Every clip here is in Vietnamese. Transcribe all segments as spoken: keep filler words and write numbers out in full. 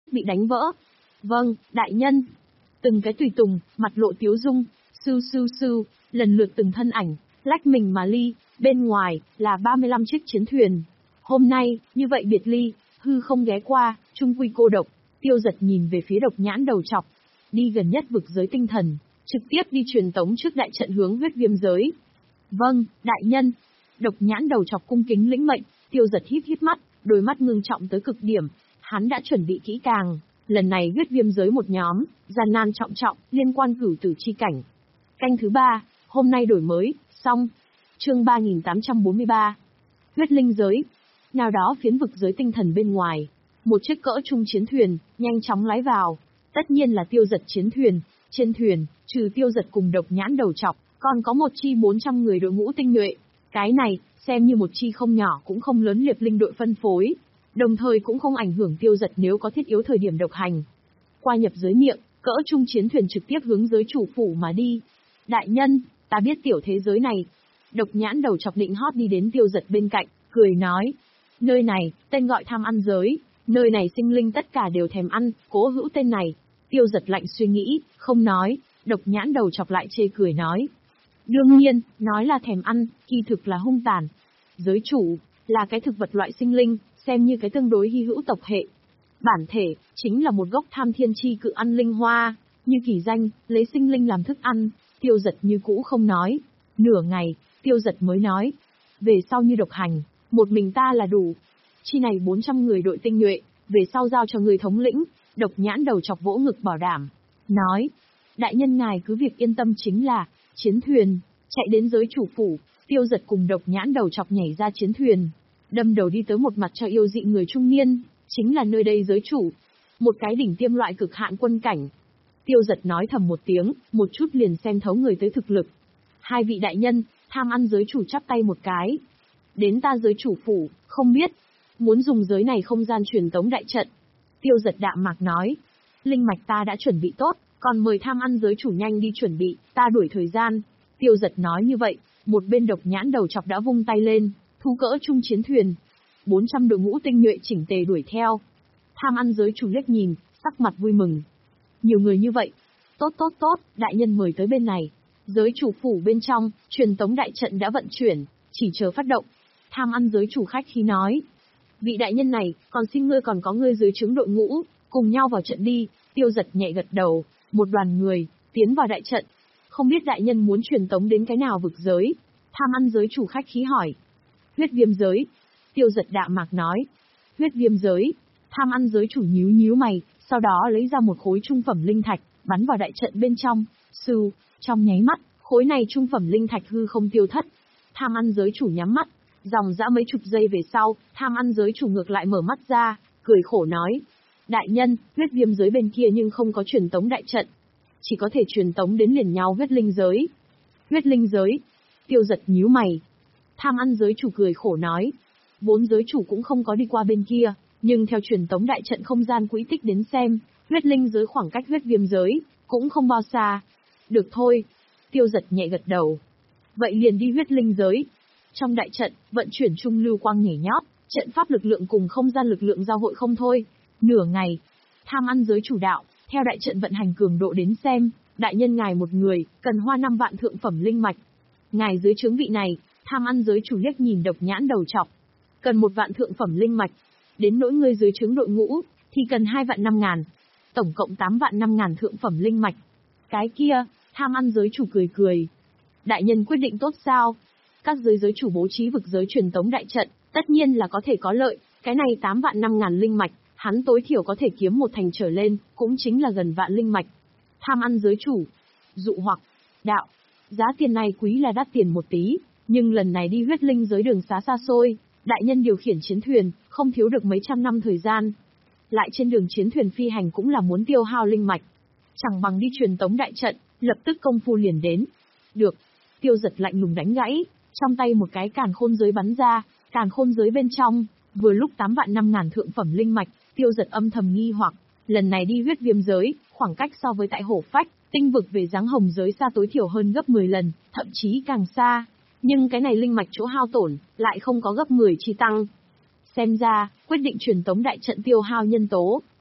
bị đánh vỡ. Vâng, đại nhân. Từng cái tùy tùng, mặt lộ tiếu dung, sưu sưu sưu, lần lượt từng thân ảnh, lách mình mà ly, bên ngoài, là ba mươi lăm chiếc chiến thuyền. Hôm nay, như vậy biệt ly, hư không ghé qua, chung quy cô độc, Tiêu Giật nhìn về phía Độc Nhãn Đầu Trọc. Đi gần nhất vực giới tinh thần, trực tiếp đi truyền tống trước đại trận hướng huyết viêm giới. Vâng, đại nhân. Độc Nhãn Đầu Trọc cung kính lĩnh mệnh, Tiêu Giật híp híp mắt, đôi mắt ngưng trọng tới cực điểm. Hắn đã chuẩn bị kỹ càng, lần này huyết viêm giới một nhóm, gian nan trọng trọng, liên quan cửu tử chi cảnh. Canh thứ ba, hôm nay đổi mới, xong. Chương ba nghìn tám trăm bốn mươi ba. Huyết linh giới. Nào đó phiến vực giới tinh thần bên ngoài, một chiếc cỡ trung chiến thuyền, nhanh chóng lái vào. Tất nhiên là Tiêu Giật chiến thuyền, trên thuyền, trừ Tiêu Giật cùng Độc Nhãn Đầu Trọc, còn có một chi bốn trăm người đội ngũ tinh nhuệ. Cái này, xem như một chi không nhỏ cũng không lớn liệp linh đội phân phối, đồng thời cũng không ảnh hưởng Tiêu Giật nếu có thiết yếu thời điểm độc hành. Qua nhập giới miệng, cỡ trung chiến thuyền trực tiếp hướng giới chủ phủ mà đi. Đại nhân, ta biết tiểu thế giới này. Độc Nhãn Đầu Trọc định hót đi đến Tiêu Giật bên cạnh, cười nói. Nơi này, tên gọi tham ăn giới, nơi này sinh linh tất cả đều thèm ăn, cố hữu tên này. Tiêu Giật lạnh suy nghĩ, không nói, Độc Nhãn Đầu Trọc lại chê cười nói. Đương nhiên, nói là thèm ăn, kỳ thực là hung tàn. Giới chủ, là cái thực vật loại sinh linh, xem như cái tương đối hy hữu tộc hệ. Bản thể, chính là một gốc tham thiên chi cự ăn linh hoa, như kỳ danh, lấy sinh linh làm thức ăn. Tiêu Giật như cũ không nói. Nửa ngày, Tiêu Giật mới nói. Về sau như độc hành, một mình ta là đủ. Chi này bốn trăm người đội tinh nhuệ, về sau giao cho người thống lĩnh. Độc Nhãn Đầu Trọc vỗ ngực bảo đảm. Nói, đại nhân ngài cứ việc yên tâm chính là, chiến thuyền, chạy đến giới chủ phủ. Tiêu Giật cùng Độc Nhãn Đầu Trọc nhảy ra chiến thuyền, đâm đầu đi tới một mặt cho yêu dị người trung niên, chính là nơi đây giới chủ. Một cái đỉnh tiêm loại cực hạn quân cảnh. Tiêu Giật nói thầm một tiếng, một chút liền xem thấu người tới thực lực. Hai vị đại nhân, tham ăn giới chủ chắp tay một cái. Đến ta giới chủ phủ, không biết, muốn dùng giới này không gian truyền tống đại trận. Tiêu Giật đạm mạc nói, linh mạch ta đã chuẩn bị tốt, còn mời tham ăn giới chủ nhanh đi chuẩn bị, ta đuổi thời gian. Tiêu Giật nói như vậy, một bên Độc Nhãn Đầu Trọc đã vung tay lên, thu cỡ trung chiến thuyền. bốn trăm đội ngũ tinh nhuệ chỉnh tề đuổi theo. Tham ăn giới chủ liếc nhìn, sắc mặt vui mừng. Nhiều người như vậy. Tốt tốt tốt, đại nhân mời tới bên này. Giới chủ phủ bên trong, truyền tống đại trận đã vận chuyển, chỉ chờ phát động. Tham ăn giới chủ khách khí nói. Vị đại nhân này, còn xin ngươi còn có ngươi dưới trướng đội ngũ, cùng nhau vào trận đi. Tiêu Giật nhẹ gật đầu, một đoàn người, tiến vào đại trận. Không biết đại nhân muốn truyền tống đến cái nào vực giới? Tham ăn giới chủ khách khí hỏi. Huyết viêm giới. Tiêu Giật đạm mạc nói. Huyết viêm giới. Tham ăn giới chủ nhíu nhíu mày, sau đó lấy ra một khối trung phẩm linh thạch, bắn vào đại trận bên trong. Sưu, trong nháy mắt, khối này trung phẩm linh thạch hư không tiêu thất. Tham ăn giới chủ nhắm mắt, dòng dã mấy chục giây về sau, tham ăn giới chủ ngược lại mở mắt ra, cười khổ nói. Đại nhân, huyết viêm giới bên kia nhưng không có truyền tống đại trận. Chỉ có thể truyền tống đến liền nhau huyết linh giới. Huyết linh giới. Tiêu Giật nhíu mày. Tham ăn giới chủ cười khổ nói. Vốn giới chủ cũng không có đi qua bên kia, nhưng theo truyền tống đại trận không gian quỹ tích đến xem, huyết linh giới khoảng cách huyết viêm giới, cũng không bao xa. Được thôi. Tiêu Giật nhẹ gật đầu. Vậy liền đi huyết linh giới. Trong đại trận, vận chuyển trung lưu quang nhảy nhót, trận pháp lực lượng cùng không gian lực lượng giao hội không thôi. Nửa ngày, tham ăn giới chủ đạo, theo đại trận vận hành cường độ đến xem, đại nhân ngài một người, cần hoa năm vạn thượng phẩm linh mạch. Ngài dưới trướng vị này, tham ăn giới chủ liếc nhìn Độc Nhãn Đầu Trọc. Cần một vạn thượng phẩm linh mạch. Đến nỗi ngươi dưới trướng đội ngũ, thì cần hai vạn năm ngàn. Tổng cộng tám vạn năm ngàn thượng phẩm linh mạch. Cái kia, tham ăn giới chủ cười cười. Đại nhân quyết định tốt sao? Các giới giới chủ bố trí vực giới truyền tống đại trận, tất nhiên là có thể có lợi. Cái này tám vạn năm ngàn linh mạch, hắn tối thiểu có thể kiếm một thành trở lên, cũng chính là gần vạn linh mạch. Tham ăn giới chủ. Dụ hoặc. Đạo. Giá tiền này quý là đắt tiền một tí, nhưng lần này đi huyết linh giới đường xá xa xôi, đại nhân điều khiển chiến thuyền, không thiếu được mấy trăm năm thời gian. Lại trên đường chiến thuyền phi hành cũng là muốn tiêu hao linh mạch. Chẳng bằng đi truyền tống đại trận, lập tức công phu liền đến. Được. Tiêu Giật lạnh lùng đánh gãy, trong tay một cái càn khôn giới bắn ra, càn khôn giới bên trong, vừa lúc tám vạn năm ngàn thượng phẩm linh mạch. Tiêu Giật âm thầm nghi hoặc, lần này đi huyết viêm giới, khoảng cách so với tại hổ phách, tinh vực về dáng hồng giới xa tối thiểu hơn gấp mười lần, thậm chí càng xa. Nhưng cái này linh mạch chỗ hao tổn, lại không có gấp mười chi tăng. Xem ra, quyết định truyền tống đại trận tiêu hao nhân tố,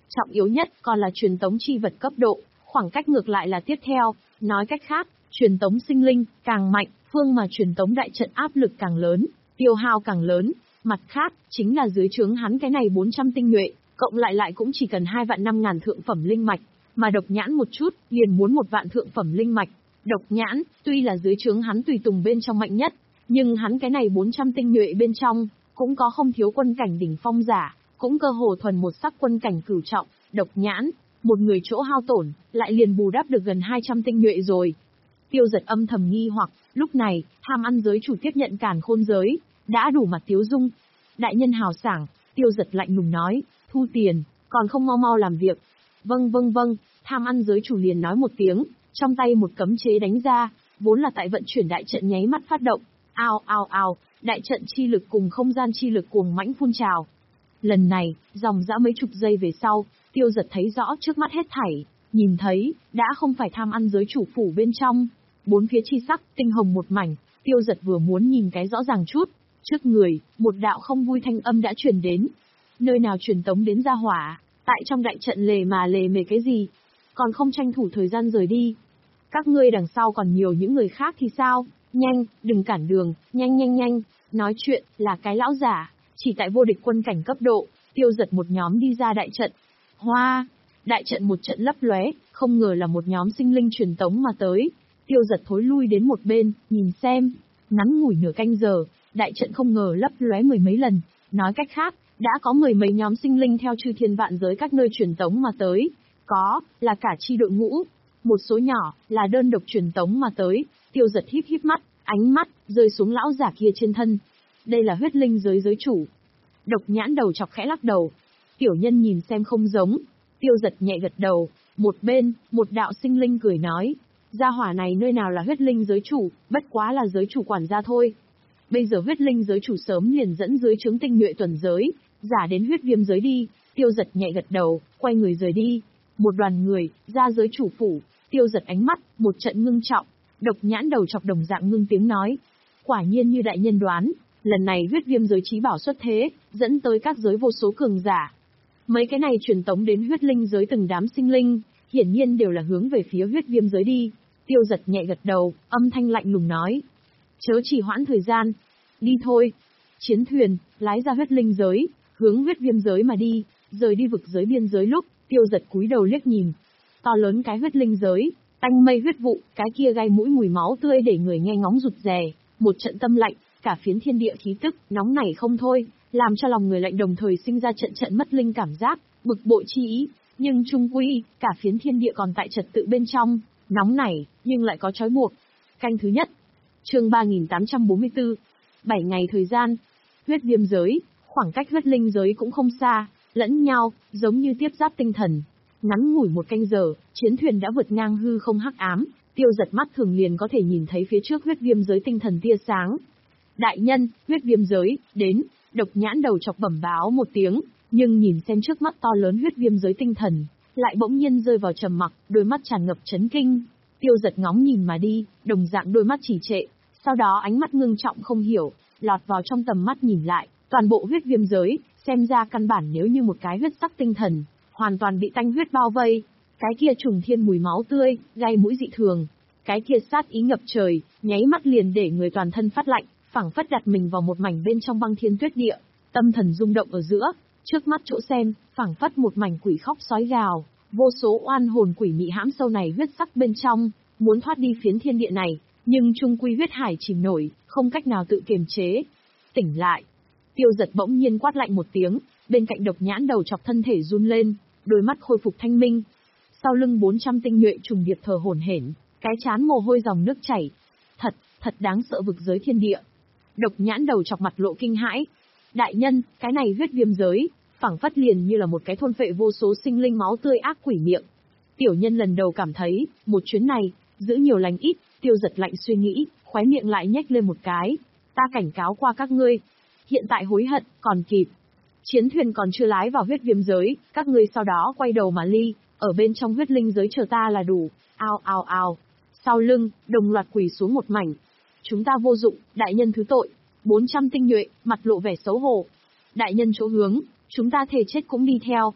Trọng yếu nhất còn là truyền tống chi vật cấp độ, khoảng cách ngược lại là tiếp theo. Nói cách khác, truyền tống sinh linh càng mạnh, phương mà truyền tống đại trận áp lực càng lớn, tiêu hao càng lớn. Mặt khác, chính là dưới trướng hắn cái này bốn trăm tinh nhuệ, cộng lại lại cũng chỉ cần hai vạn năm ngàn thượng phẩm linh mạch, mà độc nhãn một chút, liền muốn một vạn thượng phẩm linh mạch. Độc nhãn, tuy là dưới trướng hắn tùy tùng bên trong mạnh nhất, nhưng hắn cái này bốn trăm tinh nhuệ bên trong, cũng có không thiếu quân cảnh đỉnh phong giả, cũng cơ hồ thuần một sắc quân cảnh cửu trọng. Độc nhãn, một người chỗ hao tổn, lại liền bù đắp được gần hai trăm tinh nhuệ rồi. Tiêu Giật âm thầm nghi hoặc, lúc này, tham ăn giới chủ tiếp nhận càn khôn giới, đã đủ mặt tiếu dung. Đại nhân hào sảng, Tiêu Giật lạnh lùng nói, thu tiền, còn không mau mau làm việc. Vâng vâng vâng, tham ăn giới chủ liền nói một tiếng, trong tay một cấm chế đánh ra, vốn là tại vận chuyển đại trận nháy mắt phát động. Ao ao ao, đại trận chi lực cùng không gian chi lực cuồng mãnh phun trào. Lần này, dòng dã mấy chục giây về sau, Tiêu Giật thấy rõ trước mắt hết thảy, nhìn thấy, đã không phải tham ăn giới chủ phủ bên trong. Bốn phía chi sắc, tinh hồng một mảnh, Tiêu Giật vừa muốn nhìn cái rõ ràng chút. Trước người, một đạo không vui thanh âm đã truyền đến. Nơi nào truyền tống đến gia hỏa, tại trong đại trận lề mà lề mề cái gì? Còn không tranh thủ thời gian rời đi. Các ngươi đằng sau còn nhiều những người khác thì sao? Nhanh, đừng cản đường, nhanh nhanh nhanh. Nói chuyện, là cái lão giả, chỉ tại vô địch quân cảnh cấp độ, Tiêu Giật một nhóm đi ra đại trận. Hoa! Đại trận một trận lấp lóe, không ngờ là một nhóm sinh linh truyền tống mà tới. Tiêu Giật thối lui đến một bên, nhìn xem. Ngắn ngủi nửa canh giờ, đại trận không ngờ lấp lóe mười mấy lần. Nói cách khác, đã có mười mấy nhóm sinh linh theo chư thiên vạn giới các nơi truyền tống mà tới. Có, là cả chi đội ngũ. Một số nhỏ, là đơn độc truyền tống mà tới. Tiêu Giật híp híp mắt, ánh mắt, rơi xuống lão giả kia trên thân. Đây là huyết linh giới giới chủ. Độc nhãn đầu chọc khẽ lắc đầu. Tiểu nhân nhìn xem không giống. Tiêu Giật nhẹ gật đầu. Một bên, một đạo sinh linh cười nói. Gia hỏa này nơi nào là huyết linh giới chủ, bất quá là giới chủ quản gia thôi. Bây giờ huyết linh giới chủ sớm liền dẫn dưới trướng tinh nhuệ tuần giới, giả đến huyết viêm giới đi. Tiêu Giật nhẹ gật đầu, quay người rời đi. Một đoàn người, ra giới chủ phủ. Tiêu Giật ánh mắt, một trận ngưng trọng. Độc nhãn đầu chọc đồng dạng ngưng tiếng nói. Quả nhiên như đại nhân đoán, lần này huyết viêm giới chí bảo xuất thế, dẫn tới các giới vô số cường giả. Mấy cái này truyền tống đến huyết linh giới từng đám sinh linh, hiển nhiên đều là hướng về phía huyết viêm giới đi. Tiêu Giật nhẹ gật đầu, âm thanh lạnh lùng nói. Chớ trì hoãn thời gian. Đi thôi. Chiến thuyền, lái ra huyết linh giới, hướng huyết viêm giới mà đi, rời đi vực giới biên giới lúc, Tiêu Giật cúi đầu liếc nhìn. To lớn cái huyết linh giới, tanh mây huyết vụ, cái kia gai mũi mùi máu tươi để người nghe ngóng rụt rè, một trận tâm lạnh, cả phiến thiên địa khí tức, nóng nảy không thôi, làm cho lòng người lạnh đồng thời sinh ra trận trận mất linh cảm giác, bực bội chi ý, nhưng chung quy, cả phiến thiên địa còn tại trật tự bên trong, nóng nảy, nhưng lại có trói buộc. Canh thứ nhất, chương ba nghìn tám trăm bốn mươi tư, bảy ngày thời gian, huyết viêm giới, khoảng cách huyết linh giới cũng không xa, lẫn nhau, giống như tiếp giáp tinh thần. Ngắn ngủi một canh giờ, chiến thuyền đã vượt ngang hư không hắc ám, Tiêu Giật mắt thường liền có thể nhìn thấy phía trước huyết viêm giới tinh thần tia sáng. Đại nhân, huyết viêm giới, đến, độc nhãn đầu chọc bẩm báo một tiếng, nhưng nhìn xem trước mắt to lớn huyết viêm giới tinh thần, lại bỗng nhiên rơi vào trầm mặc, đôi mắt tràn ngập chấn kinh. Tiêu Giật ngóng nhìn mà đi, đồng dạng đôi mắt trì trệ, sau đó ánh mắt ngưng trọng không hiểu, lọt vào trong tầm mắt nhìn lại, toàn bộ huyết viêm giới, xem ra căn bản nếu như một cái huyết sắc tinh thần, hoàn toàn bị tanh huyết bao vây, cái kia trùng thiên mùi máu tươi, gai mũi dị thường, cái kia sát ý ngập trời, nháy mắt liền để người toàn thân phát lạnh, phảng phất đặt mình vào một mảnh bên trong băng thiên tuyết địa, tâm thần rung động ở giữa, trước mắt chỗ xem, phảng phất một mảnh quỷ khóc sói gào, vô số oan hồn quỷ mị hãm sâu này huyết sắc bên trong, muốn thoát đi phiến thiên địa này, nhưng trung quy huyết hải chìm nổi, không cách nào tự kiềm chế. Tỉnh lại. Tiêu Giật bỗng nhiên quát lạnh một tiếng, bên cạnh độc nhãn đầu chọc thân thể run lên, đôi mắt khôi phục thanh minh. Sau lưng bốn trăm tinh nhuệ trùng điệp thờ hổn hển, cái chán mồ hôi dòng nước chảy. Thật, thật đáng sợ vực giới thiên địa. Độc nhãn đầu chọc mặt lộ kinh hãi. Đại nhân, cái này huyết viêm giới, phảng phất liền như là một cái thôn phệ vô số sinh linh máu tươi ác quỷ miệng. Tiểu nhân lần đầu cảm thấy, một chuyến này, giữ nhiều lành ít. Tiêu Giật lạnh suy nghĩ, khóe miệng lại nhếch lên một cái. Ta cảnh cáo qua các ngươi, hiện tại hối hận, còn kịp. Chiến thuyền còn chưa lái vào huyết viêm giới, các ngươi sau đó quay đầu mà ly, ở bên trong huyết linh giới chờ ta là đủ. Ao ao ao. Sau lưng, đồng loạt quỳ xuống một mảnh. Chúng ta vô dụng, đại nhân thứ tội. bốn trăm tinh nhuệ, mặt lộ vẻ xấu hổ. Đại nhân chỗ hướng, chúng ta thề chết cũng đi theo.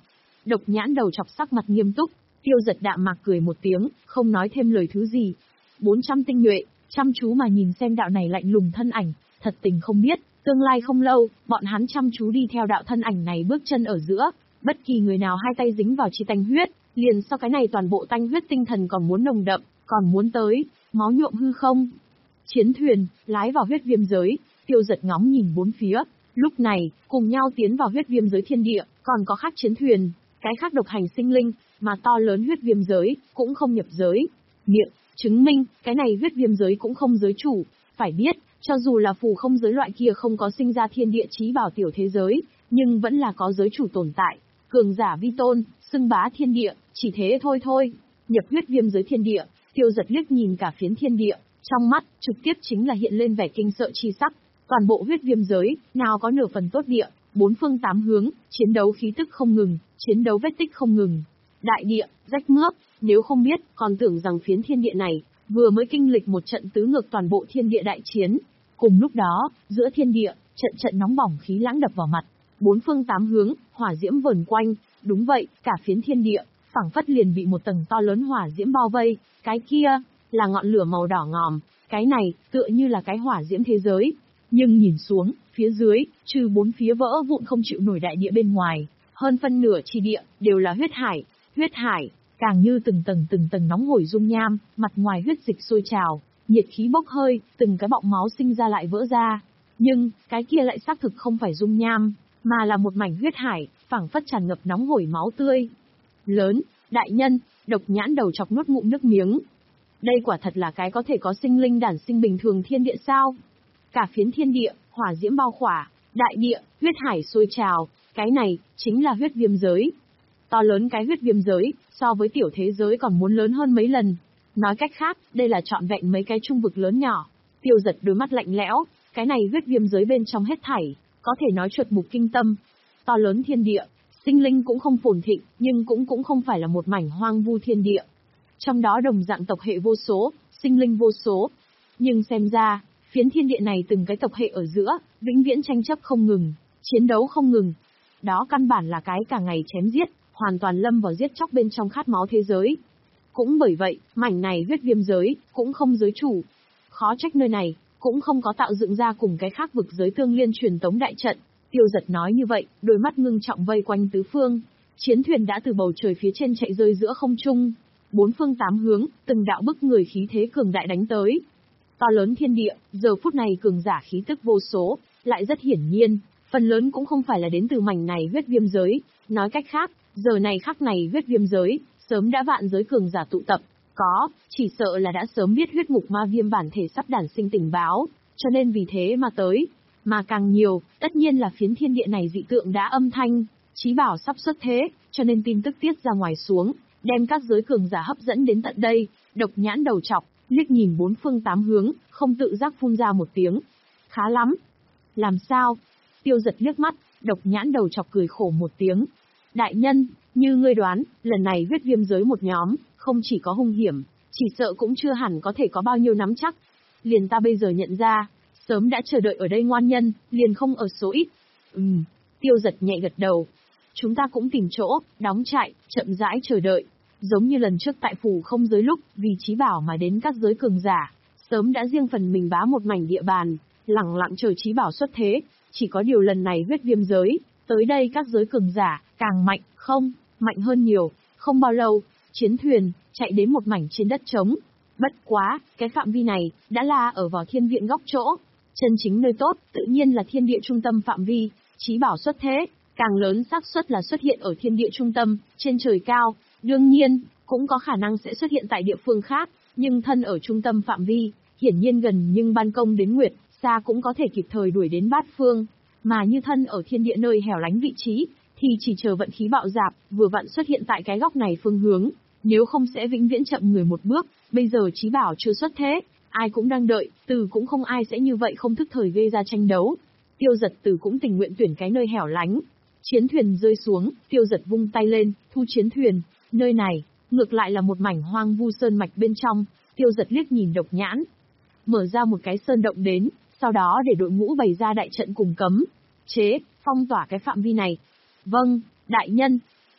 Độc Nhãn Đầu Chọc sắc mặt nghiêm túc, Tiêu Giật đạm mạc cười một tiếng, không nói thêm lời thứ gì. bốn trăm tinh nhuệ, chăm chú mà nhìn xem đạo này lạnh lùng thân ảnh, thật tình không biết, tương lai không lâu, bọn hắn chăm chú đi theo đạo thân ảnh này bước chân ở giữa, bất kỳ người nào hai tay dính vào chi tanh huyết, liền sau cái này toàn bộ tanh huyết tinh thần còn muốn nồng đậm, còn muốn tới, máu nhuộm hư không. Chiến thuyền, lái vào huyết viêm giới, Tiêu Giật ngóng nhìn bốn phía, lúc này, cùng nhau tiến vào huyết viêm giới thiên địa, còn có khác chiến thuyền, cái khác độc hành sinh linh, mà to lớn huyết viêm giới, cũng không nhập giới. Miệng, chứng minh, cái này huyết viêm giới cũng không giới chủ, phải biết, cho dù là phù không giới loại kia không có sinh ra thiên địa chí bảo tiểu thế giới, nhưng vẫn là có giới chủ tồn tại, cường giả vi tôn, xưng bá thiên địa, chỉ thế thôi thôi. Nhập huyết viêm giới thiên địa, Tiêu Giật liếc nhìn cả phiến thiên địa, trong mắt, trực tiếp chính là hiện lên vẻ kinh sợ chi sắc. Toàn bộ huyết viêm giới, nào có nửa phần tốt địa, bốn phương tám hướng, chiến đấu khí tức không ngừng, chiến đấu vết tích không ngừng. Đại địa, rách mướp, nếu không biết, còn tưởng rằng phiến thiên địa này, vừa mới kinh lịch một trận tứ ngược toàn bộ thiên địa đại chiến. Cùng lúc đó, giữa thiên địa, trận trận nóng bỏng khí lãng đập vào mặt, bốn phương tám hướng, hỏa diễm vờn quanh, đúng vậy, cả phiến thiên địa, phảng phất liền bị một tầng to lớn hỏa diễm bao vây, cái kia, là ngọn lửa màu đỏ ngòm, cái này, tựa như là cái hỏa diễm thế giới. Nhưng nhìn xuống, phía dưới, trừ bốn phía vỡ vụn không chịu nổi đại địa bên ngoài, hơn phân nửa chi địa, đều là huyết hải, huyết hải, càng như từng tầng từng tầng nóng hổi dung nham, mặt ngoài huyết dịch sôi trào, nhiệt khí bốc hơi, từng cái bọng máu sinh ra lại vỡ ra. Nhưng, cái kia lại xác thực không phải dung nham, mà là một mảnh huyết hải, phảng phất tràn ngập nóng hổi máu tươi. Lớn, đại nhân, Độc Nhãn Đầu Chọc nuốt ngụm nước miếng. Đây quả thật là cái có thể có sinh linh đản sinh bình thường thiên địa sao? Cả phiến thiên địa, hỏa diễm bao khỏa, đại địa, huyết hải sôi trào, cái này, chính là huyết viêm giới. To lớn cái huyết viêm giới, so với tiểu thế giới còn muốn lớn hơn mấy lần. Nói cách khác, đây là trọn vẹn mấy cái trung vực lớn nhỏ. Tiêu Giật đôi mắt lạnh lẽo, cái này huyết viêm giới bên trong hết thảy, có thể nói chuột mục kinh tâm. To lớn thiên địa, sinh linh cũng không phồn thịnh, nhưng cũng cũng không phải là một mảnh hoang vu thiên địa. Trong đó đồng dạng tộc hệ vô số, sinh linh vô số. Nhưng xem ra, phiến thiên địa này từng cái tộc hệ ở giữa, vĩnh viễn tranh chấp không ngừng, chiến đấu không ngừng. Đó căn bản là cái cả ngày chém giết, hoàn toàn lâm vào giết chóc bên trong khát máu thế giới. Cũng bởi vậy, mảnh này huyết viêm giới, cũng không giới chủ. Khó trách nơi này, cũng không có tạo dựng ra cùng cái khác vực giới tương liên truyền tống đại trận. Tiêu Giật nói như vậy, đôi mắt ngưng trọng vây quanh tứ phương. Chiến thuyền đã từ bầu trời phía trên chạy rơi giữa không trung. Bốn phương tám hướng, từng đạo bức người khí thế cường đại đánh tới. To lớn thiên địa, giờ phút này cường giả khí tức vô số, lại rất hiển nhiên, phần lớn cũng không phải là đến từ mảnh này huyết viêm giới. Nói cách khác, giờ này khắc này huyết viêm giới, sớm đã vạn giới cường giả tụ tập. Có, chỉ sợ là đã sớm biết huyết ngục ma viêm bản thể sắp đản sinh tình báo, cho nên vì thế mà tới. Mà càng nhiều, tất nhiên là phiến thiên địa này dị tượng đã âm thanh, chí bảo sắp xuất thế, cho nên tin tức tiết ra ngoài xuống, đem các giới cường giả hấp dẫn đến tận đây. Độc Nhãn Đầu Chọc, liếc nhìn bốn phương tám hướng, không tự giác phun ra một tiếng. Khá lắm. Làm sao? Tiêu Giật liếc mắt, Độc Nhãn Đầu Chọc cười khổ một tiếng. Đại nhân, như ngươi đoán, lần này huyết viêm giới một nhóm, không chỉ có hung hiểm, chỉ sợ cũng chưa hẳn có thể có bao nhiêu nắm chắc. Liền ta bây giờ nhận ra, sớm đã chờ đợi ở đây ngoan nhân, liền không ở số ít. Ừm, Tiêu Giật nhẹ gật đầu. Chúng ta cũng tìm chỗ, đóng trại, chậm rãi chờ đợi. Giống như lần trước tại phủ không giới lúc, vì chí bảo mà đến các giới cường giả, sớm đã riêng phần mình bá một mảnh địa bàn, lẳng lặng chờ chí bảo xuất thế. Chỉ có điều lần này huyết viêm giới, tới đây các giới cường giả, càng mạnh, không, mạnh hơn nhiều. Không bao lâu, chiến thuyền, chạy đến một mảnh trên đất trống. Bất quá, cái phạm vi này, đã là ở vào thiên viện góc chỗ. Chân chính nơi tốt, tự nhiên là thiên địa trung tâm phạm vi, chí bảo xuất thế, càng lớn xác suất là xuất hiện ở thiên địa trung tâm, trên trời cao. Đương nhiên, cũng có khả năng sẽ xuất hiện tại địa phương khác, nhưng thân ở trung tâm phạm vi, hiển nhiên gần nhưng ban công đến nguyệt, xa cũng có thể kịp thời đuổi đến bát phương. Mà như thân ở thiên địa nơi hẻo lánh vị trí, thì chỉ chờ vận khí bạo dạp, vừa vặn xuất hiện tại cái góc này phương hướng, nếu không sẽ vĩnh viễn chậm người một bước. Bây giờ chí bảo chưa xuất thế, ai cũng đang đợi, từ cũng không ai sẽ như vậy không thức thời gây ra tranh đấu. Tiêu Giật từ cũng tình nguyện tuyển cái nơi hẻo lánh. Chiến thuyền rơi xuống, Tiêu Giật vung tay lên, thu chiến thuyền. Nơi này, ngược lại là một mảnh hoang vu sơn mạch bên trong. Tiêu Giật liếc nhìn Độc Nhãn, mở ra một cái sơn động đến, sau đó để đội ngũ bày ra đại trận cùng cấm chế, phong tỏa cái phạm vi này. Vâng, đại nhân.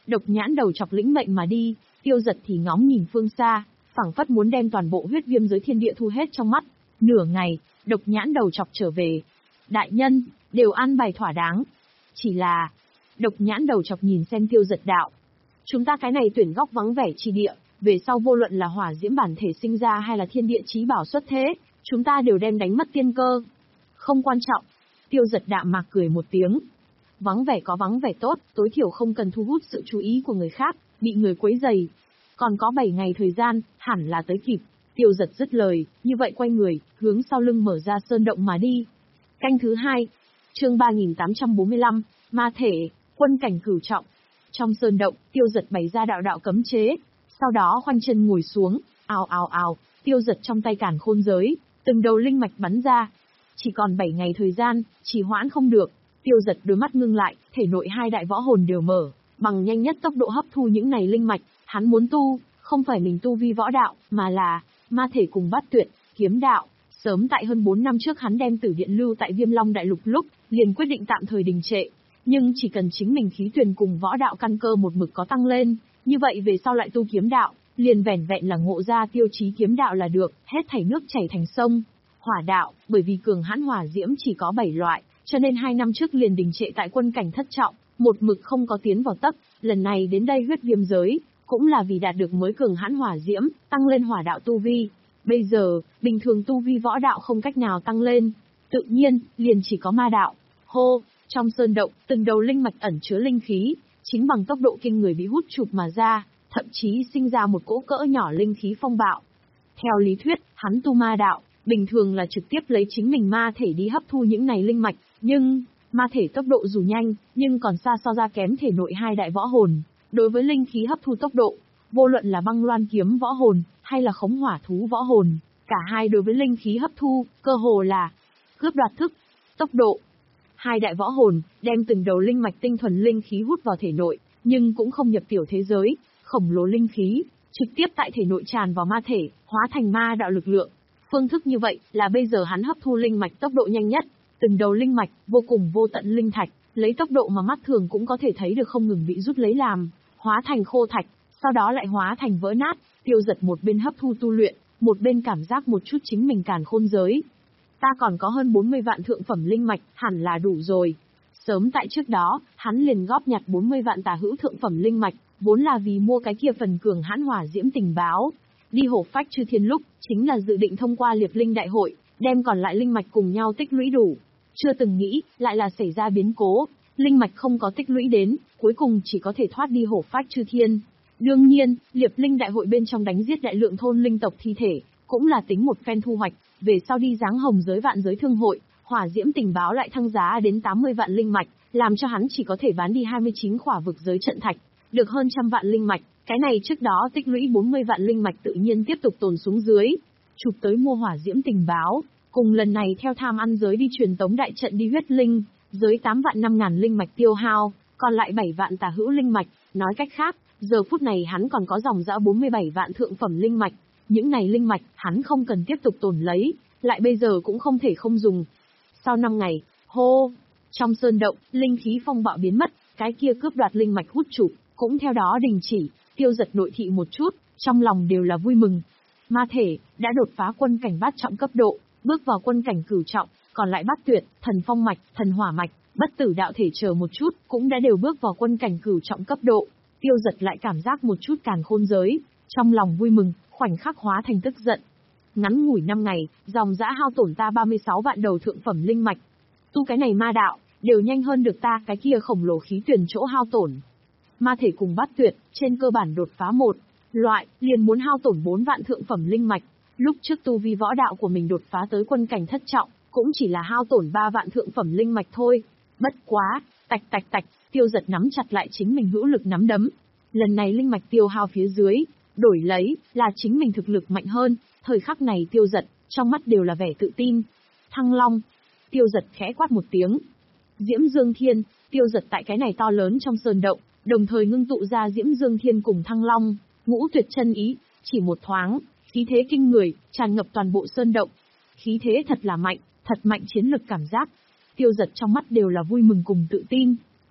Độc nhãn đầu chọc lĩnh mệnh mà đi, Tiêu Dật thì ngóng nhìn phương xa, phảng phất muốn đem toàn bộ huyết viêm giới thiên địa thu hết trong mắt. Nửa ngày, độc nhãn đầu chọc trở về. Đại nhân, đều an bài thỏa đáng. Chỉ là, độc nhãn đầu chọc nhìn xem Tiêu Dật đạo. Chúng ta cái này tuyển góc vắng vẻ chi địa, về sau vô luận là hỏa diễm bản thể sinh ra hay là thiên địa chí bảo xuất thế, chúng ta đều đem đánh mất tiên cơ. Không quan trọng. Tiêu Dật đạm mạc cười một tiếng. Vắng vẻ có vắng vẻ tốt, tối thiểu không cần thu hút sự chú ý của người khác, bị người quấy rầy. Còn có bảy ngày thời gian, hẳn là tới kịp. Tiêu Dật dứt lời, như vậy quay người, hướng sau lưng mở ra sơn động mà đi. Canh thứ hai, chương ba nghìn tám trăm bốn mươi lăm, ma thể, quân cảnh cửu trọng. Trong sơn động, Tiêu Dật bày ra đạo đạo cấm chế, sau đó khoanh chân ngồi xuống, ào ào ào, Tiêu Dật trong tay càn khôn giới, từng đầu linh mạch bắn ra. Chỉ còn bảy ngày thời gian, trì hoãn không được. Tiêu Dật đôi mắt ngưng lại, thể nội hai đại võ hồn đều mở, bằng nhanh nhất tốc độ hấp thu những này linh mạch, hắn muốn tu, không phải mình tu vi võ đạo, mà là ma thể cùng bát tuyệt, kiếm đạo. Sớm tại hơn bốn năm trước hắn đem Tử Điện lưu tại Viêm Long Đại Lục lúc, liền quyết định tạm thời đình trệ. Nhưng chỉ cần chính mình khí tuyền cùng võ đạo căn cơ một mực có tăng lên, như vậy về sau lại tu kiếm đạo, liền vẻn vẹn là ngộ ra tiêu chí kiếm đạo là được, hết thảy nước chảy thành sông. Hỏa đạo, bởi vì cường hãn hỏa diễm chỉ có bảy loại, cho nên hai năm trước liền đình trệ tại quân cảnh thất trọng, một mực không có tiến vào tấc, lần này đến đây huyết viêm giới, cũng là vì đạt được mới cường hãn hỏa diễm, tăng lên hỏa đạo tu vi. Bây giờ, bình thường tu vi võ đạo không cách nào tăng lên, tự nhiên, liền chỉ có ma đạo. Hô, trong sơn động, từng đầu linh mạch ẩn chứa linh khí, chính bằng tốc độ kinh người bị hút chụp mà ra, thậm chí sinh ra một cỗ cỡ nhỏ linh khí phong bạo. Theo lý thuyết, hắn tu ma đạo, bình thường là trực tiếp lấy chính mình ma thể đi hấp thu những này linh mạch, nhưng, ma thể tốc độ dù nhanh, nhưng còn xa so ra kém thể nội hai đại võ hồn. Đối với linh khí hấp thu tốc độ, vô luận là băng loan kiếm võ hồn, hay là khống hỏa thú võ hồn, cả hai đối với linh khí hấp thu, cơ hồ là cướp đoạt thức, tốc độ. Hai đại võ hồn, đem từng đầu linh mạch tinh thuần linh khí hút vào thể nội, nhưng cũng không nhập tiểu thế giới, khổng lồ linh khí, trực tiếp tại thể nội tràn vào ma thể, hóa thành ma đạo lực lượng. Phương thức như vậy, là bây giờ hắn hấp thu linh mạch tốc độ nhanh nhất, từng đầu linh mạch, vô cùng vô tận linh thạch, lấy tốc độ mà mắt thường cũng có thể thấy được không ngừng bị rút lấy làm, hóa thành khô thạch, sau đó lại hóa thành vỡ nát. Tiêu Dật một bên hấp thu tu luyện, một bên cảm giác một chút chính mình càn khôn giới. Ta còn có hơn bốn mươi vạn thượng phẩm linh mạch, hẳn là đủ rồi. Sớm tại trước đó, hắn liền góp nhặt bốn mươi vạn tà hữu thượng phẩm linh mạch, vốn là vì mua cái kia phần cường hãn hỏa diễm tình báo. Đi hổ phách chư thiên lúc, chính là dự định thông qua liệp linh đại hội, đem còn lại linh mạch cùng nhau tích lũy đủ. Chưa từng nghĩ, lại là xảy ra biến cố, linh mạch không có tích lũy đến, cuối cùng chỉ có thể thoát đi hổ phách chư thiên. Đương nhiên, liệp linh đại hội bên trong đánh giết đại lượng thôn linh tộc thi thể, cũng là tính một phen thu hoạch, về sau đi giáng hồng giới vạn giới thương hội, hỏa diễm tình báo lại thăng giá đến tám mươi vạn linh mạch, làm cho hắn chỉ có thể bán đi hai mươi chín khỏa vực giới trận thạch, được hơn trăm vạn linh mạch, cái này trước đó tích lũy bốn mươi vạn linh mạch tự nhiên tiếp tục tồn xuống dưới, chụp tới mua hỏa diễm tình báo, cùng lần này theo tham ăn giới đi truyền tống đại trận đi huyết linh, giới tám vạn năm ngàn linh mạch tiêu hao, còn lại bảy vạn tà hữu linh mạch, nói cách khác, giờ phút này hắn còn có dòng dã bốn mươi bảy vạn thượng phẩm linh mạch, những này linh mạch hắn không cần tiếp tục tồn lấy, lại bây giờ cũng không thể không dùng. Sau năm ngày, hô, trong sơn động, linh khí phong bạo biến mất, cái kia cướp đoạt linh mạch hút chụp cũng theo đó đình chỉ. Tiêu Dật nội thị một chút, trong lòng đều là vui mừng. Ma thể đã đột phá quân cảnh bát trọng cấp độ, bước vào quân cảnh cửu trọng, còn lại bát tuyệt, thần phong mạch, thần hỏa mạch, bất tử đạo thể chờ một chút, cũng đã đều bước vào quân cảnh cửu trọng cấp độ. Tiêu Dật lại cảm giác một chút càn khôn giới, trong lòng vui mừng, khoảnh khắc hóa thành tức giận. Ngắn ngủi năm ngày, dòng dã hao tổn ta ba mươi sáu vạn đầu thượng phẩm linh mạch. Tu cái này ma đạo, đều nhanh hơn được ta cái kia khổng lồ khí tuyển chỗ hao tổn. Ma thể cùng bát tuyệt, trên cơ bản đột phá một loại, liền muốn hao tổn bốn vạn thượng phẩm linh mạch. Lúc trước tu vi võ đạo của mình đột phá tới quân cảnh thất trọng, cũng chỉ là hao tổn ba vạn thượng phẩm linh mạch thôi. Bất quá, tạch tạch tạch, Tiêu Dật nắm chặt lại chính mình hữu lực nắm đấm. Lần này linh mạch tiêu hao phía dưới, đổi lấy là chính mình thực lực mạnh hơn. Thời khắc này Tiêu Dật, trong mắt đều là vẻ tự tin. Thăng Long, Tiêu Dật khẽ quát một tiếng. Diễm Dương Thiên, Tiêu Dật tại cái này to lớn trong sơn động, đồng thời ngưng tụ ra Diễm Dương Thiên cùng Thăng Long, ngũ tuyệt chân ý, chỉ một thoáng, khí thế kinh người, tràn ngập toàn bộ sơn động. Khí thế thật là mạnh, thật mạnh chiến lực cảm giác. Tiêu Dật trong mắt đều là vui mừng cùng tự tin.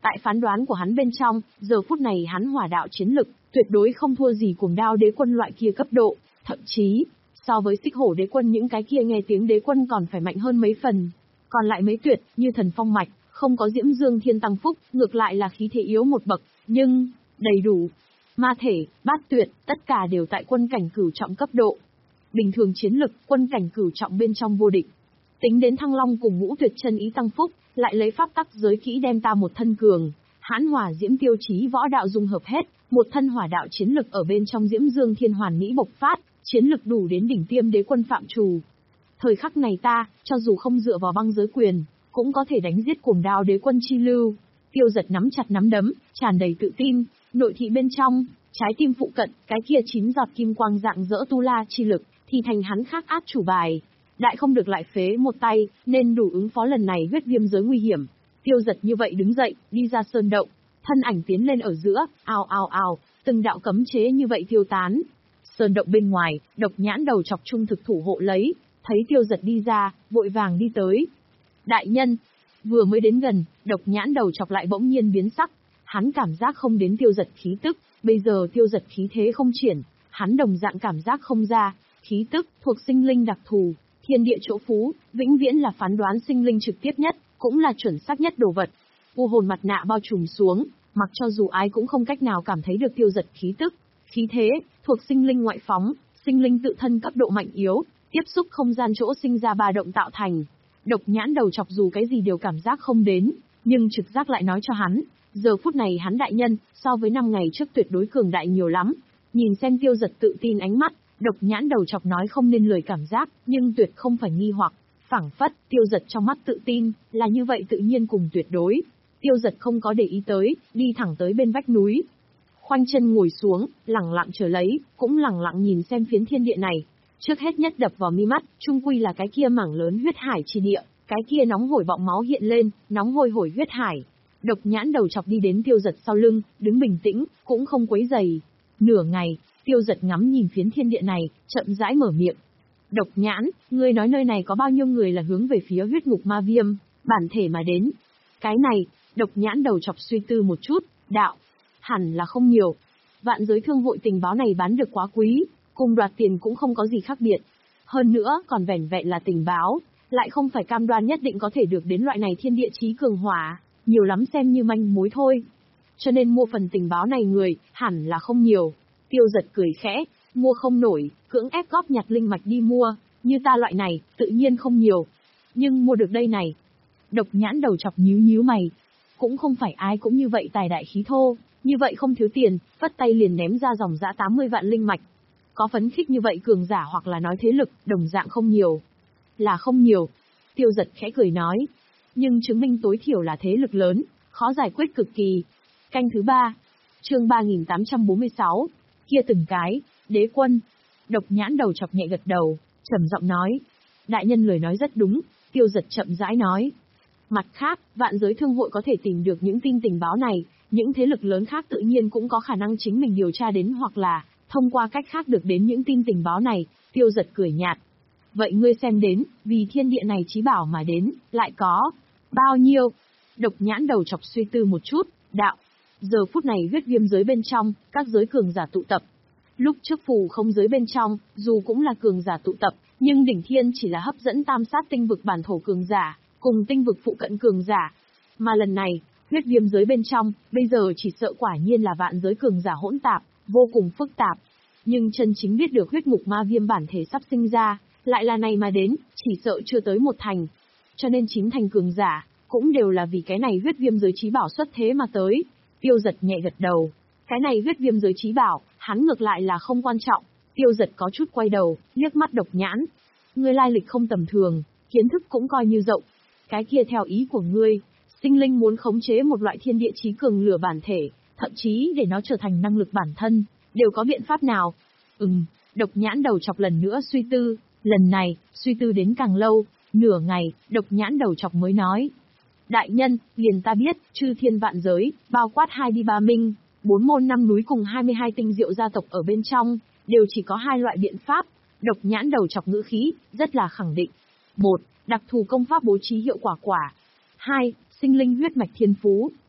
Tại phán đoán của hắn bên trong, giờ phút này hắn hỏa đạo chiến lực, tuyệt đối không thua gì Cuồng Đao Đế Quân loại kia cấp độ, thậm chí, so với Xích Hổ Đế Quân những cái kia nghe tiếng đế quân còn phải mạnh hơn mấy phần. Còn lại mấy tuyệt, như Thần Phong Mạch, không có Diễm Dương Thiên Tăng Phúc, ngược lại là khí thế yếu một bậc, nhưng, đầy đủ. Ma thể, bát tuyệt, tất cả đều tại quân cảnh cửu trọng cấp độ. Bình thường chiến lực, quân cảnh cửu trọng bên trong vô địch. Tính đến Thăng Long cùng Ngũ Tuyệt Chân Ý Tăng Phúc, lại lấy pháp tắc giới kỹ đem ta một thân cường, hãn hỏa diễm tiêu chí võ đạo dung hợp hết, một thân hỏa đạo chiến lực ở bên trong Diễm Dương Thiên Hoàn Mỹ bộc phát, chiến lực đủ đến đỉnh tiêm đế quân phạm trù. Thời khắc này ta, cho dù không dựa vào băng giới quyền, cũng có thể đánh giết Cuồng Đao Đế Quân chi lưu. Tiêu Giật nắm chặt nắm đấm, tràn đầy tự tin, nội thị bên trong, trái tim phụ cận, cái kia chín giọt kim quang dạng dỡ tu la chi lực, thì thành hắn khác át chủ bài. Đại không được lại phế một tay, nên đủ ứng phó lần này huyết viêm giới nguy hiểm. Tiêu Giật như vậy đứng dậy, đi ra sơn động, thân ảnh tiến lên ở giữa, ào ào ào, từng đạo cấm chế như vậy tiêu tán. Sơn động bên ngoài, Độc Nhãn đầu chọc trung thực thủ hộ lấy, thấy Tiêu Giật đi ra, vội vàng đi tới. Đại nhân, vừa mới đến gần, Độc Nhãn đầu chọc lại bỗng nhiên biến sắc, hắn cảm giác không đến Tiêu Giật khí tức, bây giờ Tiêu Giật khí thế không triển, hắn đồng dạng cảm giác không ra, khí tức thuộc sinh linh đặc thù, thiên địa chỗ phú, vĩnh viễn là phán đoán sinh linh trực tiếp nhất, cũng là chuẩn xác nhất đồ vật. U hồn mặt nạ bao trùm xuống, mặc cho dù ai cũng không cách nào cảm thấy được Tiêu Giật khí tức, khí thế thuộc sinh linh ngoại phóng, sinh linh tự thân cấp độ mạnh yếu, tiếp xúc không gian chỗ sinh ra ba động tạo thành. Độc Nhãn đầu chọc dù cái gì đều cảm giác không đến, nhưng trực giác lại nói cho hắn, giờ phút này hắn đại nhân, so với năm ngày trước tuyệt đối cường đại nhiều lắm. Nhìn xem Tiêu Giật tự tin ánh mắt, Độc Nhãn đầu chọc nói không nên lời cảm giác, nhưng tuyệt không phải nghi hoặc, phảng phất, Tiêu Giật trong mắt tự tin, là như vậy tự nhiên cùng tuyệt đối. Tiêu Giật không có để ý tới, đi thẳng tới bên vách núi. Khoanh chân ngồi xuống, lẳng lặng chờ lấy, cũng lẳng lặng nhìn xem phiến thiên địa này. Trước hết nhất đập vào mi mắt, chung quy là cái kia mảng lớn huyết hải chi địa, cái kia nóng hổi bọng máu hiện lên, nóng hôi hổi huyết hải. Độc Nhãn đầu chọc đi đến Tiêu Giật sau lưng, đứng bình tĩnh, cũng không quấy rầy. Nửa ngày, Tiêu Giật ngắm nhìn phiến thiên địa này, chậm rãi mở miệng. Độc Nhãn, ngươi nói nơi này có bao nhiêu người là hướng về phía huyết ngục ma viêm, bản thể mà đến? Cái này, Độc Nhãn đầu chọc suy tư một chút, đạo. Hẳn là không nhiều. Vạn giới thương hội tình báo này bán được quá quý, cùng đoạt tiền cũng không có gì khác biệt. Hơn nữa, còn vẻn vẹn là tình báo, lại không phải cam đoan nhất định có thể được đến loại này thiên địa chí cường hỏa, nhiều lắm xem như manh mối thôi. Cho nên mua phần tình báo này người, hẳn là không nhiều. Tiêu Giật cười khẽ, mua không nổi, cưỡng ép góp nhặt linh mạch đi mua, như ta loại này, tự nhiên không nhiều. Nhưng mua được đây này. Độc Nhãn đầu chọc nhíu nhíu mày. Cũng không phải ai cũng như vậy tài đại khí thô, như vậy không thiếu tiền, vất tay liền ném ra dòng dã tám mươi vạn linh mạch. Có phấn khích như vậy cường giả hoặc là nói thế lực, đồng dạng không nhiều. Là không nhiều. Tiêu Giật khẽ cười nói. Nhưng chứng minh tối thiểu là thế lực lớn, khó giải quyết cực kỳ. Canh thứ ba. Chương ba nghìn tám trăm bốn mươi sáu. Kia từng cái, đế quân. Độc Nhãn đầu chọc nhẹ gật đầu, trầm giọng nói. Đại nhân lời nói rất đúng, Tiêu Giật chậm rãi nói. Mặt khác, vạn giới thương hội có thể tìm được những tin tình báo này, những thế lực lớn khác tự nhiên cũng có khả năng chính mình điều tra đến hoặc là, thông qua cách khác được đến những tin tình báo này. Tiêu Giật cười nhạt. Vậy ngươi xem đến, vì thiên địa này chí bảo mà đến, lại có bao nhiêu? Độc Nhãn đầu chọc suy tư một chút, đạo. Giờ phút này huyết viêm giới bên trong, các giới cường giả tụ tập. Lúc trước phù không giới bên trong, dù cũng là cường giả tụ tập, nhưng đỉnh thiên chỉ là hấp dẫn tam sát tinh vực bản thổ cường giả, cùng tinh vực phụ cận cường giả. Mà lần này, huyết viêm giới bên trong, bây giờ chỉ sợ quả nhiên là vạn giới cường giả hỗn tạp, vô cùng phức tạp. Nhưng chân chính biết được huyết ngục ma viêm bản thể sắp sinh ra, lại là này mà đến, chỉ sợ chưa tới một thành. Cho nên chín thành cường giả, cũng đều là vì cái này huyết viêm giới chí bảo xuất thế mà tới. Tiêu Giật nhẹ gật đầu. Cái này huyết viêm giới chí bảo, hắn ngược lại là không quan trọng. Tiêu Giật có chút quay đầu, liếc mắt Độc Nhãn. Ngươi lai lịch không tầm thường, kiến thức cũng coi như rộng. Cái kia theo ý của ngươi, sinh linh muốn khống chế một loại thiên địa chí cường lửa bản thể, thậm chí để nó trở thành năng lực bản thân, đều có biện pháp nào? Ừm, Độc Nhãn đầu chọc lần nữa suy tư, lần này, suy tư đến càng lâu, nửa ngày, Độc Nhãn đầu chọc mới nói. Đại nhân, liền ta biết, chư thiên vạn giới, bao quát hai đi ba minh, bốn môn năm núi cùng hai mươi hai tinh diệu gia tộc ở bên trong, đều chỉ có hai loại biện pháp. Độc Nhãn đầu chọc ngữ khí, rất là khẳng định. Một, đặc thù công pháp bố trí hiệu quả quả. Hai, sinh linh huyết mạch thiên phú.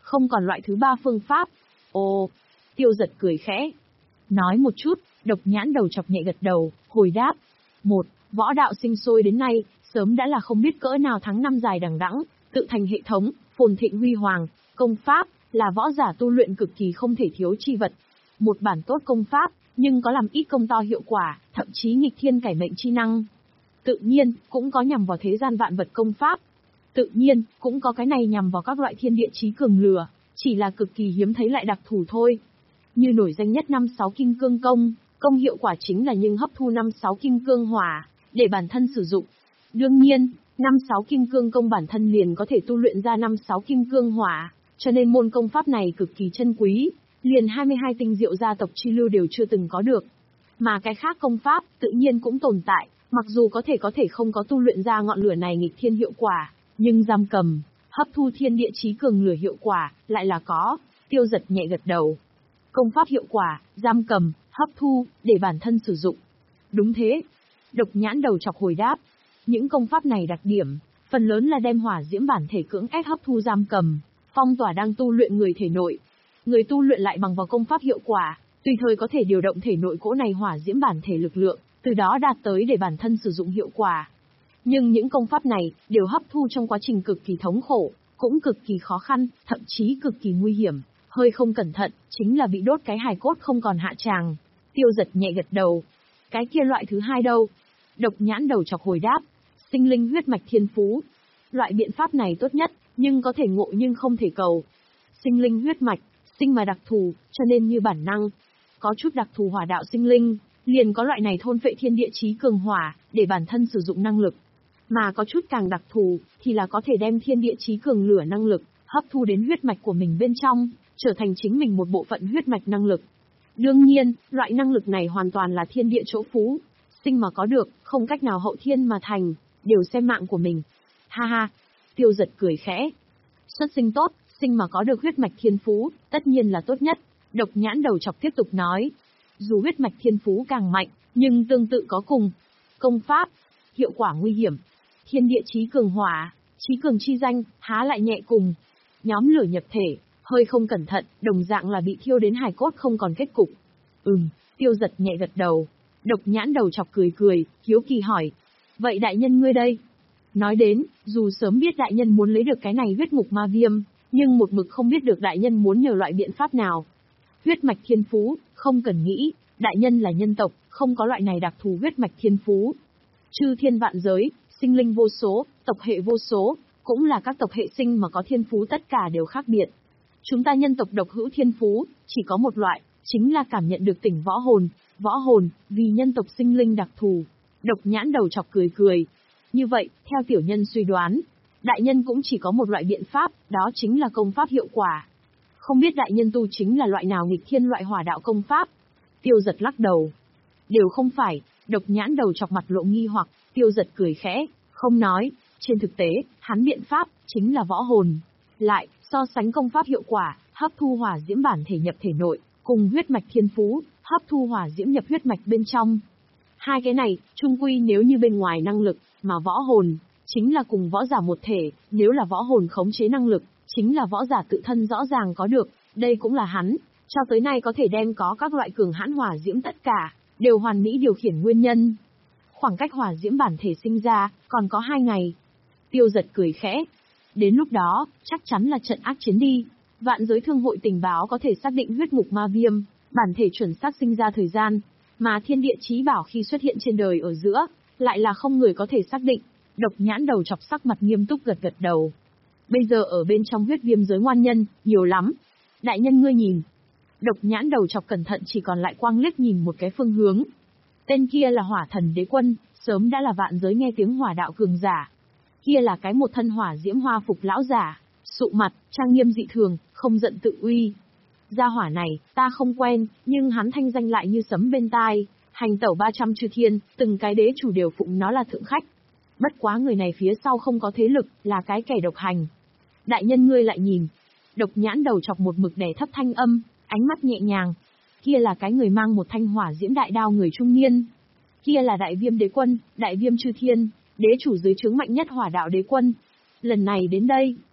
Không còn loại thứ ba phương pháp. Ồ, Tiêu Giật cười khẽ. Nói một chút, Độc Nhãn Đầu Chọc nhẹ gật đầu, hồi đáp. Một, võ đạo sinh sôi đến nay, sớm đã là không biết cỡ nào tháng năm dài đằng đẵng, tự thành hệ thống, phồn thịnh huy hoàng, công pháp, là võ giả tu luyện cực kỳ không thể thiếu chi vật. Một bản tốt công pháp, nhưng có làm ít công to hiệu quả, thậm chí nghịch thiên cải mệnh chi năng. Tự nhiên, cũng có nhằm vào thế gian vạn vật công pháp. Tự nhiên, cũng có cái này nhằm vào các loại thiên địa chí cường lừa, chỉ là cực kỳ hiếm thấy lại đặc thù thôi. Như nổi danh nhất năm sáu kim cương công, công hiệu quả chính là nhưng hấp thu năm sáu kim cương hỏa, để bản thân sử dụng. Đương nhiên, năm sáu kim cương công bản thân liền có thể tu luyện ra năm sáu kim cương hỏa, cho nên môn công pháp này cực kỳ chân quý, liền hai mươi hai tinh diệu gia tộc chi lưu đều chưa từng có được. Mà cái khác công pháp, tự nhiên cũng tồn tại, mặc dù có thể có thể không có tu luyện ra ngọn lửa này nghịch thiên hiệu quả, nhưng giam cầm, hấp thu thiên địa chí cường lửa hiệu quả, lại là có. Tiêu Giật nhẹ gật đầu. Công pháp hiệu quả, giam cầm, hấp thu, để bản thân sử dụng. Đúng thế. Độc Nhãn Đầu Chọc hồi đáp. Những công pháp này đặc điểm, phần lớn là đem hỏa diễm bản thể cưỡng ép hấp thu giam cầm, phong tỏa đang tu luyện người thể nội. Người tu luyện lại bằng vào công pháp hiệu quả, tùy thời có thể điều động thể nội cỗ này hỏa diễm bản thể lực lượng, từ đó đạt tới để bản thân sử dụng hiệu quả. Nhưng những công pháp này, đều hấp thu trong quá trình cực kỳ thống khổ, cũng cực kỳ khó khăn, thậm chí cực kỳ nguy hiểm, hơi không cẩn thận, chính là bị đốt cái hài cốt không còn hạ tràng. Tiêu Giật nhẹ gật đầu. Cái kia loại thứ hai đâu? Độc Nhãn Đầu Chọc hồi đáp. Sinh linh huyết mạch thiên phú. Loại biện pháp này tốt nhất, nhưng có thể ngộ nhưng không thể cầu. Sinh linh huyết mạch, sinh mà đặc thù, cho nên như bản năng. Có chút đặc thù hỏa đạo sinh linh, liền có loại này thôn phệ thiên địa chí cường hỏa, để bản thân sử dụng năng lực. Mà có chút càng đặc thù, thì là có thể đem thiên địa chí cường lửa năng lực, hấp thu đến huyết mạch của mình bên trong, trở thành chính mình một bộ phận huyết mạch năng lực. Đương nhiên, loại năng lực này hoàn toàn là thiên địa chỗ phú, sinh mà có được, không cách nào hậu thiên mà thành, đều xem mạng của mình. Ha ha, Tiêu Giật cười khẽ. Xuất sinh tốt, sinh mà có được huyết mạch thiên phú, tất nhiên là tốt nhất. Độc Nhãn Đầu Chọc tiếp tục nói. Dù huyết mạch thiên phú càng mạnh, nhưng tương tự có cùng. Công pháp, hiệu quả nguy hiểm. Thiên địa chí cường hỏa, chí cường chi danh, há lại nhẹ cùng. Nhóm lửa nhập thể, hơi không cẩn thận, đồng dạng là bị thiêu đến hài cốt không còn kết cục. Ừm, Tiêu Giật nhẹ gật đầu. Độc Nhãn Đầu Chọc cười cười, hiếu kỳ hỏi. Vậy đại nhân ngươi đây? Nói đến, dù sớm biết đại nhân muốn lấy được cái này huyết ngục ma viêm, nhưng một mực không biết được đại nhân muốn nhờ loại biện pháp nào. Huyết mạch thiên phú, không cần nghĩ, đại nhân là nhân tộc, không có loại này đặc thù huyết mạch thiên phú. Chư thiên vạn giới, sinh linh vô số, tộc hệ vô số, cũng là các tộc hệ sinh mà có thiên phú tất cả đều khác biệt. Chúng ta nhân tộc độc hữu thiên phú, chỉ có một loại, chính là cảm nhận được tỉnh võ hồn. Võ hồn, vì nhân tộc sinh linh đặc thù. Độc Nhãn Đầu Chọc cười cười. Như vậy, theo tiểu nhân suy đoán, đại nhân cũng chỉ có một loại biện pháp, đó chính là công pháp hiệu quả. Không biết đại nhân tu chính là loại nào nghịch thiên loại hỏa đạo công pháp? Tiêu Giật lắc đầu. Đều không phải. Độc Nhãn Đầu Chọc mặt lộ nghi hoặc. Tiêu Giật cười khẽ, không nói. Trên thực tế, hắn biện pháp, chính là võ hồn. Lại, so sánh công pháp hiệu quả, hấp thu hỏa diễm bản thể nhập thể nội, cùng huyết mạch thiên phú, hấp thu hỏa diễm nhập huyết mạch bên trong. Hai cái này, chung quy nếu như bên ngoài năng lực, mà võ hồn, chính là cùng võ giả một thể, nếu là võ hồn khống chế năng lực, chính là võ giả tự thân rõ ràng có được, đây cũng là hắn, cho tới nay có thể đem có các loại cường hãn hỏa diễm tất cả, đều hoàn mỹ điều khiển nguyên nhân. Khoảng cách hỏa diễm bản thể sinh ra, còn có hai ngày. Tiêu Giật cười khẽ. Đến lúc đó, chắc chắn là trận ác chiến đi. Vạn giới thương hội tình báo có thể xác định huyết ngục ma viêm, bản thể chuẩn xác sinh ra thời gian, mà thiên địa chí bảo khi xuất hiện trên đời ở giữa, lại là không người có thể xác định. Độc Nhãn Đầu Chọc sắc mặt nghiêm túc gật gật đầu. Bây giờ ở bên trong huyết viêm giới ngoan nhân, nhiều lắm. Đại nhân ngươi nhìn. Độc Nhãn Đầu Chọc cẩn thận chỉ còn lại quang liếc nhìn một cái phương hướng. Tên kia là Hỏa Thần Đế Quân, sớm đã là vạn giới nghe tiếng hỏa đạo cường giả. Kia là cái một thân hỏa diễm hoa phục lão giả, sụ mặt, trang nghiêm dị thường, không giận tự uy. Gia hỏa này, ta không quen, nhưng hắn thanh danh lại như sấm bên tai, hành tẩu ba trăm chư thiên, từng cái đế chủ đều phụng nó là thượng khách. Bất quá người này phía sau không có thế lực, là cái kẻ độc hành. Đại nhân ngươi lại nhìn. Độc Nhãn Đầu Chọc một mực đè thấp thanh âm, ánh mắt nhẹ nhàng. Kia là cái người mang một thanh hỏa diễm đại đao người trung niên. Kia là Đại Viêm Đế Quân, Đại Viêm chư thiên, đế chủ dưới trướng mạnh nhất hỏa đạo đế quân. Lần này đến đây,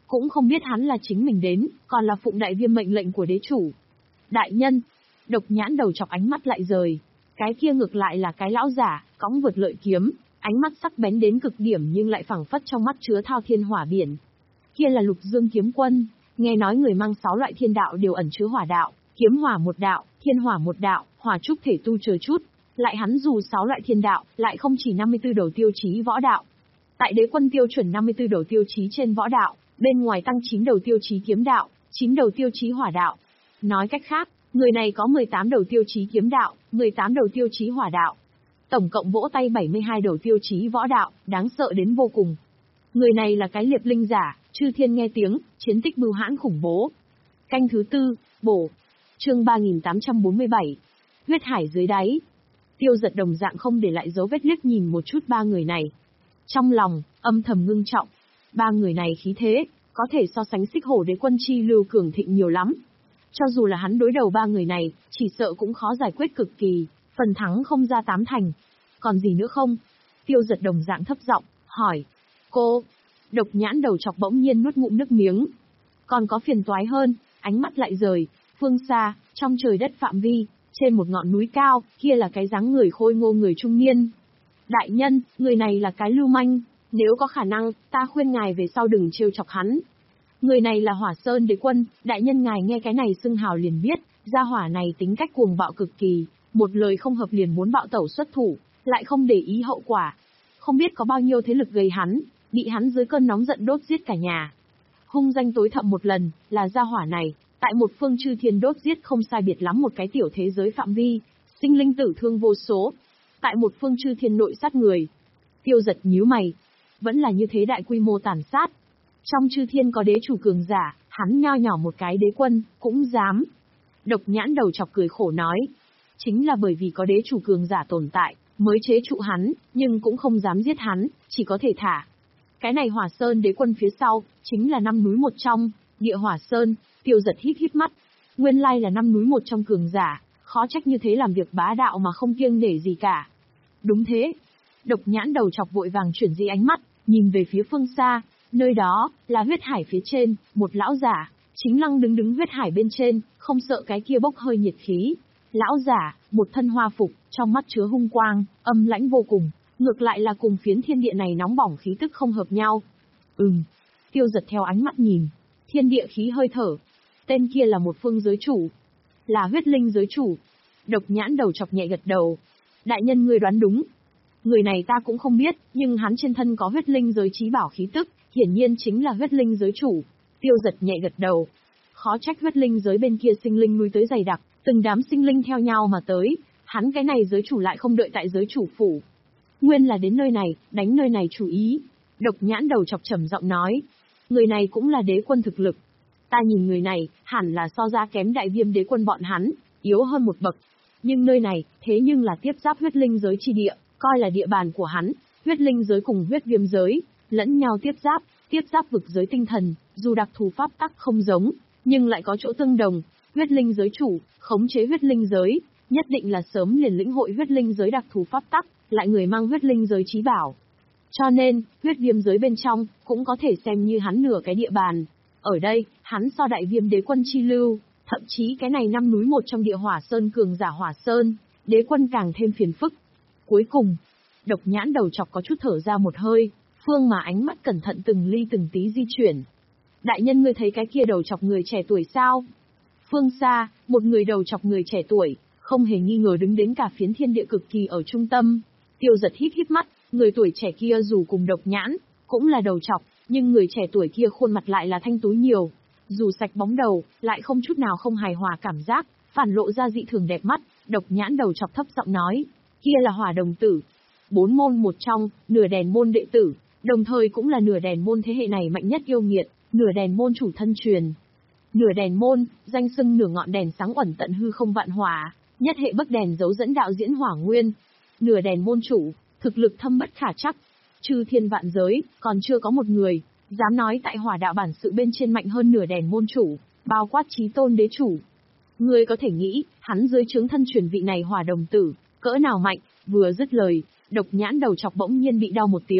cũng không biết hắn là chính mình đến, còn là phụng đại viêm mệnh lệnh của đế chủ. Đại nhân, Độc Nhãn đầu chọc ánh mắt lại rời. Cái kia ngược lại là cái lão giả, cõng vượt lợi kiếm, ánh mắt sắc bén đến cực điểm nhưng lại phảng phất trong mắt chứa thao thiên hỏa biển. Kia là Lục Dương kiếm quân, nghe nói người mang sáu loại thiên đạo đều ẩn chứa hỏa đạo, kiếm hỏa một đạo, thiên hỏa một đạo, hỏa trúc thể tu chờ chút. Lại hắn dù sáu loại thiên đạo, lại không chỉ năm mươi tư đầu tiêu chí võ đạo. Tại đế quân tiêu chuẩn năm mươi tư đầu tiêu chí trên võ đạo, bên ngoài tăng chín đầu tiêu chí kiếm đạo, chín đầu tiêu chí hỏa đạo. Nói cách khác, người này có mười tám đầu tiêu chí kiếm đạo, mười tám đầu tiêu chí hỏa đạo. Tổng cộng vỗ tay bảy mươi hai đầu tiêu chí võ đạo, đáng sợ đến vô cùng. Người này là cái liệp linh giả, chư thiên nghe tiếng, chiến tích bưu hãn khủng bố. Canh thứ tư, bổ. Chương ba nghìn tám trăm bốn mươi bảy. Huyết hải dưới đáy. Tiêu Giật đồng dạng không để lại dấu vết liếc nhìn một chút ba người này. Trong lòng, âm thầm ngưng trọng. Ba người này khí thế, có thể so sánh Xích Hổ Đế quân chi lưu cường thịnh nhiều lắm. Cho dù là hắn đối đầu ba người này, chỉ sợ cũng khó giải quyết cực kỳ, phần thắng không ra tám thành. Còn gì nữa không? Tiêu Giật đồng dạng thấp giọng, hỏi. Cô, Độc Nhãn đầu chọc bỗng nhiên nuốt ngụm nước miếng. Còn có phiền toái hơn, ánh mắt lại rời, phương xa, trong trời đất phạm vi, trên một ngọn núi cao, kia là cái dáng người khôi ngô người trung niên. Đại nhân, người này là cái lưu manh, nếu có khả năng, ta khuyên ngài về sau đừng trêu chọc hắn. Người này là Hỏa Sơn Đế quân, đại nhân ngài nghe cái này xưng hào liền biết, gia hỏa này tính cách cuồng bạo cực kỳ, một lời không hợp liền muốn bạo tẩu xuất thủ, lại không để ý hậu quả. Không biết có bao nhiêu thế lực gây hắn, bị hắn dưới cơn nóng giận đốt giết cả nhà. Hung danh tối thậm một lần, là gia hỏa này, tại một phương chư thiên đốt giết không sai biệt lắm một cái tiểu thế giới phạm vi, sinh linh tử thương vô số. Tại một phương chư thiên nội sát người. Tiêu Giật nhíu mày, vẫn là như thế đại quy mô tàn sát. Trong chư thiên có đế chủ cường giả, hắn nho nhỏ một cái đế quân, cũng dám. Độc Nhãn đầu chọc cười khổ nói, chính là bởi vì có đế chủ cường giả tồn tại, mới chế trụ hắn, nhưng cũng không dám giết hắn, chỉ có thể thả. Cái này Hỏa Sơn Đế quân phía sau, chính là năm núi một trong, Địa Hỏa Sơn. Tiêu Giật hít hít mắt, nguyên lai là năm núi một trong cường giả, khó trách như thế làm việc bá đạo mà không kiêng nể gì cả. Đúng thế. Độc Nhãn đầu chọc vội vàng chuyển di ánh mắt, nhìn về phía phương xa, nơi đó, là huyết hải phía trên, một lão giả, chính lăng đứng đứng huyết hải bên trên, không sợ cái kia bốc hơi nhiệt khí. Lão giả, một thân hoa phục, trong mắt chứa hung quang, âm lãnh vô cùng, ngược lại là cùng phiến thiên địa này nóng bỏng khí tức không hợp nhau. Ừm. Tiêu Giật theo ánh mắt nhìn, thiên địa khí hơi thở. Tên kia là một phương giới chủ. Là huyết linh giới chủ. Độc Nhãn đầu chọc nhẹ gật đầu. Đại nhân ngươi đoán đúng. Người này ta cũng không biết, nhưng hắn trên thân có huyết linh giới chí bảo khí tức, hiển nhiên chính là huyết linh giới chủ. Tiêu Giật nhẹ gật đầu. Khó trách huyết linh giới bên kia sinh linh nuôi tới dày đặc, từng đám sinh linh theo nhau mà tới, hắn cái này giới chủ lại không đợi tại giới chủ phủ. Nguyên là đến nơi này, đánh nơi này chủ ý. Độc Nhãn đầu chọc trầm giọng nói. Người này cũng là đế quân thực lực. Ta nhìn người này, hẳn là so ra kém đại viêm đế quân bọn hắn, yếu hơn một bậc. Nhưng nơi này, thế nhưng là tiếp giáp huyết linh giới chi địa, coi là địa bàn của hắn, huyết linh giới cùng huyết viêm giới, lẫn nhau tiếp giáp, tiếp giáp vực giới tinh thần, dù đặc thù pháp tắc không giống, nhưng lại có chỗ tương đồng. Huyết linh giới chủ, khống chế huyết linh giới, nhất định là sớm liền lĩnh hội huyết linh giới đặc thù pháp tắc, lại người mang huyết linh giới chí bảo. Cho nên, huyết viêm giới bên trong, cũng có thể xem như hắn nửa cái địa bàn. Ở đây, hắn so đại viêm đế quân chi lưu, thậm chí cái này năm núi một trong địa Hỏa Sơn cường giả Hỏa Sơn, đế quân càng thêm phiền phức. Cuối cùng, Độc Nhãn đầu chọc có chút thở ra một hơi, phương mà ánh mắt cẩn thận từng ly từng tí di chuyển. Đại nhân ngươi thấy cái kia đầu chọc người trẻ tuổi sao? Phương xa, một người đầu chọc người trẻ tuổi, không hề nghi ngờ đứng đến cả phiến thiên địa cực kỳ ở trung tâm. Tiêu Giật hít hít mắt, người tuổi trẻ kia dù cùng Độc Nhãn, cũng là đầu chọc, nhưng người trẻ tuổi kia khuôn mặt lại là thanh tú nhiều. Dù sạch bóng đầu, lại không chút nào không hài hòa cảm giác, phản lộ ra dị thường đẹp mắt. Độc Nhãn đầu chọc thấp giọng nói, kia là Hỏa Đồng Tử. Bốn môn một trong, nửa đèn môn đệ tử, đồng thời cũng là nửa đèn môn thế hệ này mạnh nhất yêu nghiệt, nửa đèn môn chủ thân truyền. Nửa đèn môn, danh xưng nửa ngọn đèn sáng ẩn tận hư không vạn hỏa, nhất hệ bấc đèn dấu dẫn đạo diễn hỏa nguyên. Nửa đèn môn chủ, thực lực thâm bất khả trắc, chư thiên vạn giới, còn chưa có một người dám nói tại hỏa đạo bản sự bên trên mạnh hơn nửa đèn môn chủ, bao quát chí tôn đế chủ. Ngươi có thể nghĩ, hắn dưới trướng thân truyền vị này Hỏa Đồng Tử, cỡ nào mạnh? Vừa dứt lời, Độc Nhãn đầu chọc bỗng nhiên bị đau một tiếng,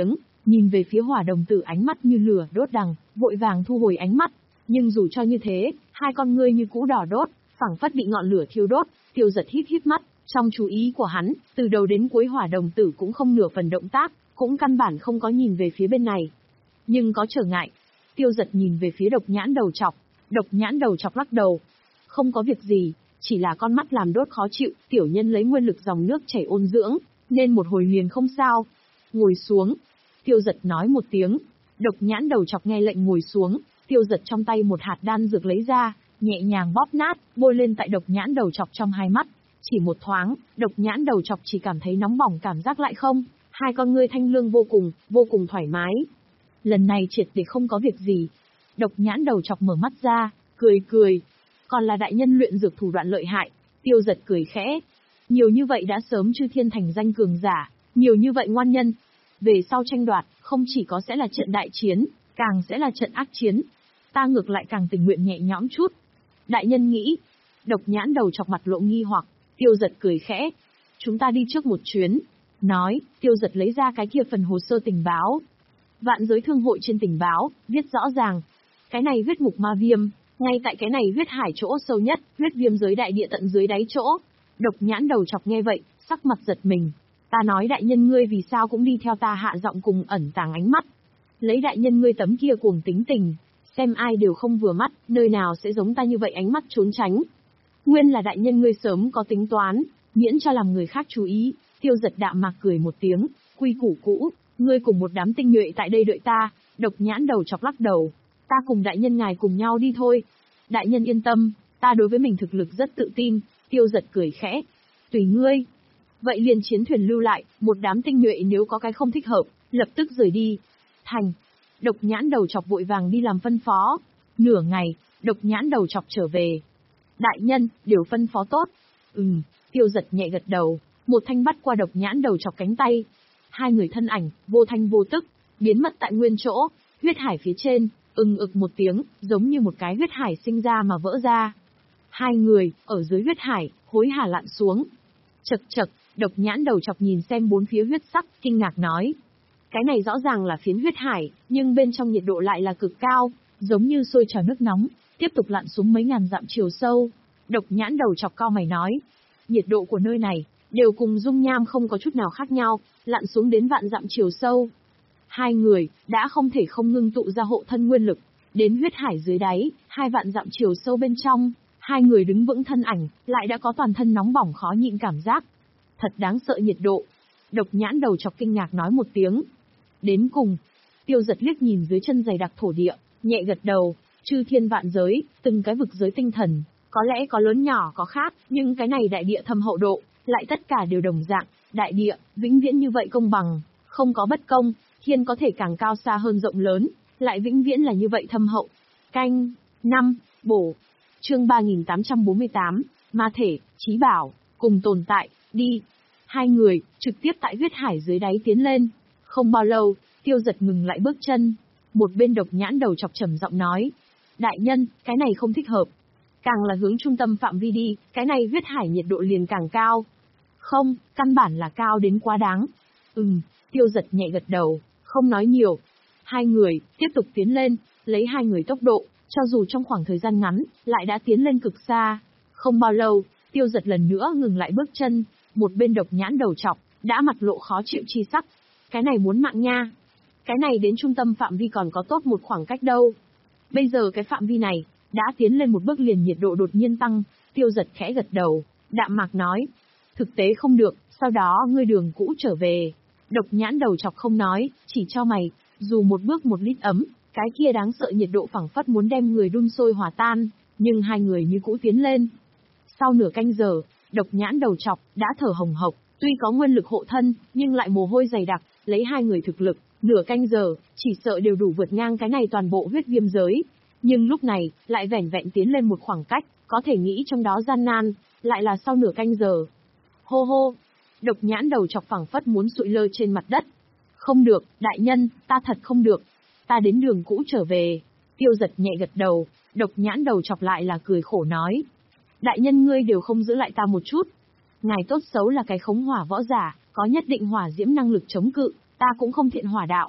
Nhìn về phía hỏa đồng tử ánh mắt như lửa đốt đằng, vội vàng thu hồi ánh mắt. Nhưng dù cho như thế, hai con ngươi như cũ đỏ đốt, phảng phất bị ngọn lửa thiêu đốt. Tiêu Giật híp híp mắt, trong chú ý của hắn, từ đầu đến cuối hỏa đồng tử cũng không nửa phần động tác, cũng căn bản không có nhìn về phía bên này. Nhưng có trở ngại. Tiêu Giật nhìn về phía Độc Nhãn Đầu Trọc. Độc Nhãn Đầu Trọc lắc đầu. Không có việc gì, chỉ là con mắt làm đốt khó chịu, tiểu nhân lấy nguyên lực dòng nước chảy ôn dưỡng, nên một hồi liền không sao. Ngồi xuống. Tiêu Giật nói một tiếng. Độc Nhãn Đầu Trọc nghe lệnh ngồi xuống, Tiêu Giật trong tay một hạt đan dược lấy ra, nhẹ nhàng bóp nát, bôi lên tại Độc Nhãn Đầu Trọc trong hai mắt. Chỉ một thoáng, Độc Nhãn Đầu Trọc chỉ cảm thấy nóng bỏng cảm giác lại không, hai con ngươi thanh lương vô cùng, vô cùng thoải mái. Lần này triệt để không có việc gì. Độc Nhãn Đầu Trọc mở mắt ra, cười cười. Còn là đại nhân luyện dược thủ đoạn lợi hại. Tiêu Giật cười khẽ. Nhiều như vậy đã sớm chư thiên thành danh cường giả, nhiều như vậy ngoan nhân. Về sau tranh đoạt, không chỉ có sẽ là trận đại chiến, càng sẽ là trận ác chiến. Ta ngược lại càng tình nguyện nhẹ nhõm chút. Đại nhân nghĩ. Độc Nhãn Đầu Trọc mặt lộ nghi hoặc. Tiêu Giật cười khẽ. Chúng ta đi trước một chuyến. Nói, Tiêu Giật lấy ra cái kia phần hồ sơ tình báo. Vạn giới thương hội trên tình báo, viết rõ ràng. Cái này huyết mục ma viêm, ngay tại cái này huyết hải chỗ sâu nhất, huyết viêm giới đại địa tận dưới đáy chỗ. Độc Nhãn Đầu Trọc nghe vậy, sắc mặt giật mình. Ta nói đại nhân ngươi vì sao cũng đi theo ta hạ giọng cùng ẩn tàng ánh mắt. Lấy đại nhân ngươi tấm kia cuồng tính tình, xem ai đều không vừa mắt, nơi nào sẽ giống ta như vậy ánh mắt trốn tránh. Nguyên là đại nhân ngươi sớm có tính toán, miễn cho làm người khác chú ý. Tiêu Giật đạm mạc cười một tiếng, quy củ cũ, ngươi cùng một đám tinh nhuệ tại đây đợi ta. Độc Nhãn Đầu Trọc lắc đầu. Ta cùng đại nhân ngài cùng nhau đi thôi. Đại nhân yên tâm, ta đối với mình thực lực rất tự tin. Tiêu Giật cười khẽ. Tùy ngươi. Vậy liền chiến thuyền lưu lại, một đám tinh nhuệ nếu có cái không thích hợp, lập tức rời đi. Thành. Độc Nhãn Đầu Trọc vội vàng đi làm phân phó. Nửa ngày, Độc Nhãn Đầu Trọc trở về. Đại nhân, đều phân phó tốt. Ừm, Tiêu Giật nhẹ gật đầu, một thanh bắt qua Độc Nhãn Đầu Trọc cánh tay. Hai người thân ảnh, vô thanh vô tức, biến mất tại nguyên chỗ, huyết hải phía trên, ưng ực một tiếng, giống như một cái huyết hải sinh ra mà vỡ ra. Hai người, ở dưới huyết hải, hối hả lặn xuống. Chậc chậc, Độc Nhãn Đầu Trọc nhìn xem bốn phía huyết sắc, kinh ngạc nói. Cái này rõ ràng là phiến huyết hải, nhưng bên trong nhiệt độ lại là cực cao, giống như sôi trào nước nóng, tiếp tục lặn xuống mấy ngàn dặm chiều sâu. Độc Nhãn Đầu Trọc cau mày nói. Nhiệt độ của nơi này, đều cùng dung nham không có chút nào khác nhau, lặn xuống đến vạn dặm chiều sâu. Hai người, đã không thể không ngưng tụ ra hộ thân nguyên lực, đến huyết hải dưới đáy, hai vạn dặm chiều sâu bên trong, hai người đứng vững thân ảnh, lại đã có toàn thân nóng bỏng khó nhịn cảm giác. Thật đáng sợ nhiệt độ. Độc Nhãn Đầu Trọc kinh ngạc nói một tiếng. Đến cùng, Tiêu Giật liếc nhìn dưới chân dày đặc thổ địa, nhẹ gật đầu, chư thiên vạn giới, từng cái vực giới tinh thần, có lẽ có lớn nhỏ có khác, nhưng cái này đại địa thâm hậu độ, lại tất cả đều đồng dạng, đại địa, vĩnh viễn như vậy công bằng, không có bất công, thiên có thể càng cao xa hơn rộng lớn, lại vĩnh viễn là như vậy thâm hậu. Canh, năm, bổ. Chương ba nghìn tám trăm bốn mươi tám, ma thể, chí bảo, cùng tồn tại, đi. Hai người, trực tiếp tại huyết hải dưới đáy tiến lên. Không bao lâu, Tiêu Giật ngừng lại bước chân. Một bên Độc Nhãn Đầu Trọc trầm giọng nói. Đại nhân, cái này không thích hợp. Càng là hướng trung tâm phạm vi đi, cái này huyết hải nhiệt độ liền càng cao. Không, căn bản là cao đến quá đáng. Ừm, Tiêu Giật nhẹ gật đầu, không nói nhiều. Hai người, tiếp tục tiến lên, lấy hai người tốc độ, cho dù trong khoảng thời gian ngắn, lại đã tiến lên cực xa. Không bao lâu, Tiêu Giật lần nữa ngừng lại bước chân, một bên Độc Nhãn Đầu Trọc, đã mặt lộ khó chịu chi sắc. Cái này muốn mạng nha. Cái này đến trung tâm phạm vi còn có tốt một khoảng cách đâu. Bây giờ cái phạm vi này, đã tiến lên một bước liền nhiệt độ đột nhiên tăng. Tiêu Giật khẽ gật đầu, đạm mạc nói. Thực tế không được, sau đó ngươi đường cũ trở về. Độc Nhãn Đầu Trọc không nói, chỉ cho mày, dù một bước một lít ấm, cái kia đáng sợ nhiệt độ phảng phất muốn đem người đun sôi hòa tan, nhưng hai người như cũ tiến lên. Sau nửa canh giờ, Độc Nhãn Đầu Trọc đã thở hồng hộc, tuy có nguyên lực hộ thân, nhưng lại mồ hôi dày đặc, lấy hai người thực lực, nửa canh giờ, chỉ sợ đều đủ vượt ngang cái này toàn bộ huyết viêm giới. Nhưng lúc này, lại vẻn vẹn tiến lên một khoảng cách, có thể nghĩ trong đó gian nan, lại là sau nửa canh giờ. Hô hô, Độc Nhãn Đầu Trọc phảng phất muốn sụi lơ trên mặt đất. Không được, đại nhân, ta thật không được. Ta đến đường cũ trở về. Tiêu Giật nhẹ gật đầu, Độc Nhãn Đầu Trọc lại là cười khổ nói. Đại nhân ngươi đều không giữ lại ta một chút. Ngài tốt xấu là cái khống hỏa võ giả, có nhất định hỏa diễm năng lực chống cự, ta cũng không thiện hỏa đạo.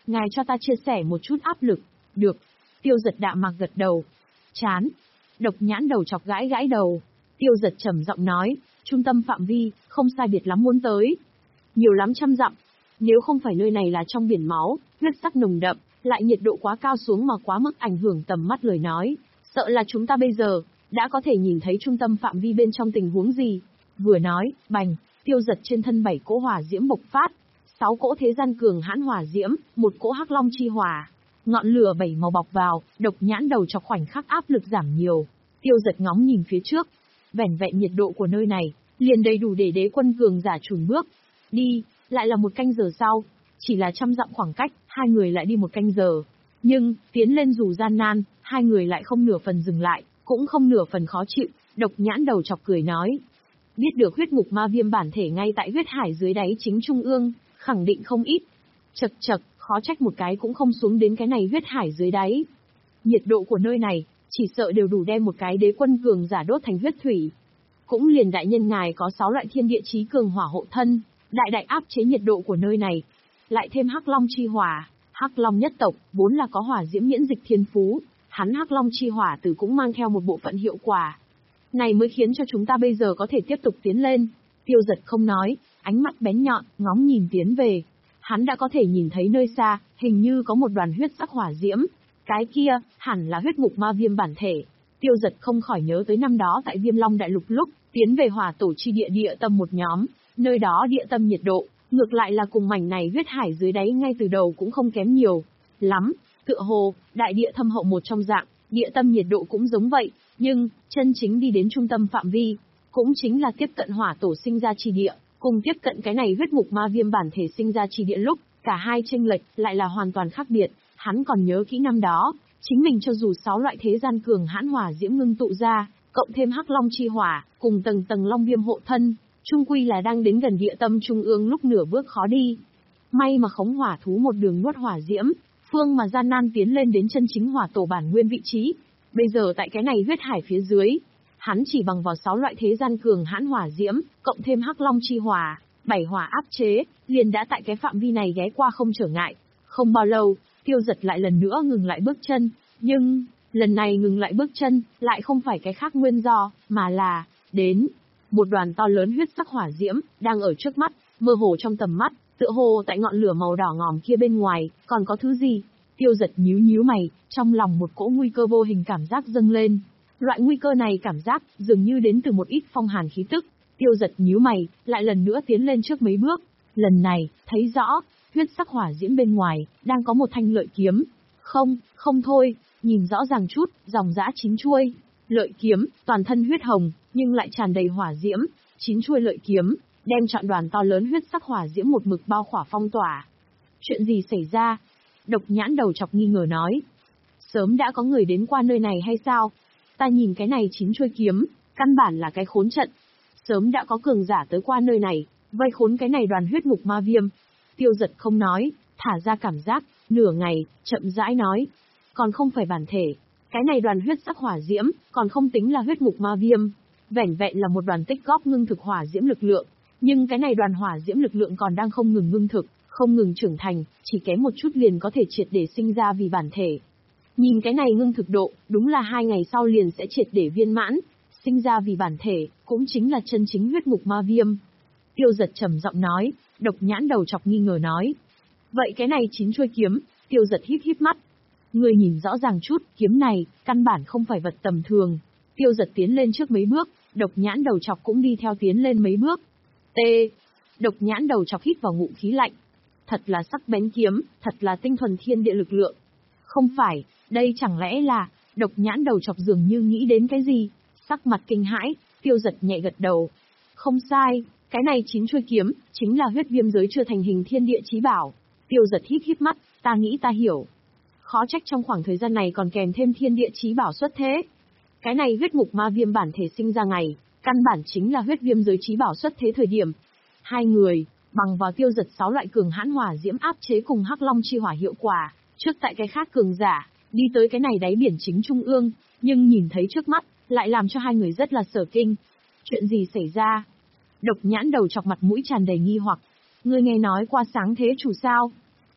ngài cho ta chia sẻ một chút áp lực. Được. Tiêu Giật đạm mạc gật đầu. Chán. Độc Nhãn Đầu Chọc gãi gãi đầu. Tiêu Giật trầm giọng nói, trung tâm phạm vi, không sai biệt lắm muốn tới. Nhiều lắm trăm dặm. Nếu không phải nơi này là trong biển máu, huyết sắc nồng đậm, lại nhiệt độ quá cao xuống mà quá mức ảnh hưởng tầm mắt lời nói, sợ là chúng ta bây giờ đã có thể nhìn thấy trung tâm phạm vi bên trong tình huống gì. Vừa nói, bành, Tiêu Giật trên thân bảy cỗ hỏa diễm bộc phát, sáu cỗ thế gian cường hãn hỏa diễm, một cỗ hắc long chi hỏa, ngọn lửa bảy màu bọc vào, Độc Nhãn Đầu Chọc khoảnh khắc áp lực giảm nhiều. Tiêu Giật ngóng nhìn phía trước, vẻn vẹn nhiệt độ của nơi này liền đầy đủ để đế quân cường giả chùn bước. Đi, lại là một canh giờ sau, chỉ là trăm dặm khoảng cách, hai người lại đi một canh giờ. Nhưng, tiến lên dù gian nan, hai người lại không nửa phần dừng lại, cũng không nửa phần khó chịu. Độc Nhãn Đầu Chọc cười nói, biết được huyết ngục ma viêm bản thể ngay tại huyết hải dưới đáy chính trung ương, khẳng định không ít. Chật chật, khó trách một cái cũng không xuống đến cái này huyết hải dưới đáy. Nhiệt độ của nơi này, chỉ sợ đều đủ đem một cái đế quân cường giả đốt thành huyết thủy. Cũng liền đại nhân ngài có sáu loại thiên địa chí cường hỏa hộ thân, đại đại áp chế nhiệt độ của nơi này. Lại thêm Hắc Long chi hỏa, Hắc Long nhất tộc, vốn là có hỏa diễm miễn dịch thiên phú, hắn Hắc Long chi hỏa tử cũng mang theo một bộ phận hiệu quả. Này mới khiến cho chúng ta bây giờ có thể tiếp tục tiến lên. Tiêu Giật không nói, ánh mắt bén nhọn, ngóng nhìn tiến về. Hắn đã có thể nhìn thấy nơi xa, hình như có một đoàn huyết sắc hỏa diễm. Cái kia, hẳn là huyết ngục ma viêm bản thể. Tiêu Giật không khỏi nhớ tới năm đó tại Viêm Long Đại Lục lúc, tiến về hỏa tổ chi địa địa tâm một nhóm, nơi đó địa tâm nhiệt độ, ngược lại là cùng mảnh này huyết hải dưới đáy ngay từ đầu cũng không kém nhiều. Lắm, tựa hồ, đại địa thâm hậu một trong dạng, địa tâm nhiệt độ cũng giống vậy, nhưng, chân chính đi đến trung tâm phạm vi, cũng chính là tiếp cận hỏa tổ sinh ra chi địa, cùng tiếp cận cái này huyết ngục ma viêm bản thể sinh ra chi địa lúc, cả hai chênh lệch lại là hoàn toàn khác biệt. Hắn còn nhớ kỹ năm đó, chính mình cho dù sáu loại thế gian cường hãn hỏa diễm ngưng tụ ra, cộng thêm Hắc Long chi hỏa, cùng tầng tầng long viêm hộ thân, chung quy là đang đến gần địa tâm trung ương lúc nửa bước khó đi. May mà khống hỏa thú một đường nuốt hỏa diễm, phương mà gian nan tiến lên đến chân chính hỏa tổ bản nguyên vị trí. Bây giờ tại cái này huyết hải phía dưới, hắn chỉ bằng vào sáu loại thế gian cường hãn hỏa diễm, cộng thêm Hắc Long chi hỏa, bảy hỏa áp chế, liền đã tại cái phạm vi này ghé qua không trở ngại. Không bao lâu, Tiêu Giật lại lần nữa ngừng lại bước chân, nhưng, lần này ngừng lại bước chân, lại không phải cái khác nguyên do, mà là, đến, một đoàn to lớn huyết sắc hỏa diễm, đang ở trước mắt, mơ hồ trong tầm mắt, tựa hồ tại ngọn lửa màu đỏ ngòm kia bên ngoài, còn có thứ gì? Tiêu Giật nhíu nhíu mày, trong lòng một cỗ nguy cơ vô hình cảm giác dâng lên. Loại nguy cơ này cảm giác, dường như đến từ một ít phong hàn khí tức. Tiêu Giật nhíu mày, lại lần nữa tiến lên trước mấy bước. Lần này, thấy rõ, huyết sắc hỏa diễm bên ngoài, đang có một thanh lợi kiếm. Không, không thôi, nhìn rõ ràng chút, dòng dã chín chuôi. Lợi kiếm, toàn thân huyết hồng, nhưng lại tràn đầy hỏa diễm. Chín chuôi lợi kiếm, đem trọn đoàn to lớn huyết sắc hỏa diễm một mực bao khỏa phong tỏa. Chuyện gì xảy ra? Độc Nhãn Đầu Chọc nghi ngờ nói. Sớm đã có người đến qua nơi này hay sao? Ta nhìn cái này chín chuôi kiếm, căn bản là cái khốn trận. Sớm đã có cường giả tới qua nơi này, vây khốn cái này đoàn huyết ngục ma viêm. Tiêu Giật không nói, thả ra cảm giác, nửa ngày, chậm rãi nói. Còn không phải bản thể, cái này đoàn huyết sắc hỏa diễm, còn không tính là huyết ngục ma viêm. Vẻn vẹn là một đoàn tích góp ngưng thực hỏa diễm lực lượng. Nhưng cái này đoàn hỏa diễm lực lượng còn đang không ngừng ngưng thực, không ngừng trưởng thành, chỉ kém một chút liền có thể triệt để sinh ra vì bản thể. Nhìn cái này ngưng thực độ, đúng là hai ngày sau liền sẽ triệt để viên mãn, sinh ra vì bản thể, cũng chính là chân chính huyết ngục ma viêm. Tiêu Giật trầm giọng nói, Độc Nhãn Đầu Chọc nghi ngờ nói. Vậy cái này chín chuôi kiếm, Tiêu Giật híp híp mắt. Người nhìn rõ ràng chút, kiếm này, căn bản không phải vật tầm thường. Tiêu Giật tiến lên trước mấy bước, Độc Nhãn Đầu Chọc cũng đi theo tiến lên mấy bước. T. Độc Nhãn Đầu Chọc hít vào ngụm khí lạnh. Thật là sắc bén kiếm, thật là tinh thuần thiên địa lực lượng. Không phải, đây chẳng lẽ là, Độc Nhãn Đầu Chọc dường như nghĩ đến cái gì? Sắc mặt kinh hãi, Tiêu Giật nhẹ gật đầu. Không sai, cái này chín chuôi kiếm, chính là huyết viêm giới chưa thành hình thiên địa chí bảo. Tiêu Giật híp híp mắt, ta nghĩ ta hiểu. Khó trách trong khoảng thời gian này còn kèm thêm thiên địa chí bảo xuất thế. Cái này huyết ngục ma viêm bản thể sinh ra ngày, căn bản chính là huyết viêm giới chí bảo xuất thế thời điểm. Hai người, bằng vào Tiêu Giật sáu loại cường hãn hỏa diễm áp chế cùng Hắc Long chi hỏa hiệu quả, trước tại cái khác cường giả, đi tới cái này đáy biển chính trung ương, nhưng nhìn thấy trước mắt, lại làm cho hai người rất là sở kinh. Chuyện gì xảy ra? Độc Nhãn Đầu Chọc mặt mũi tràn đầy nghi hoặc. Ngươi nghe nói qua sáng thế chủ sao?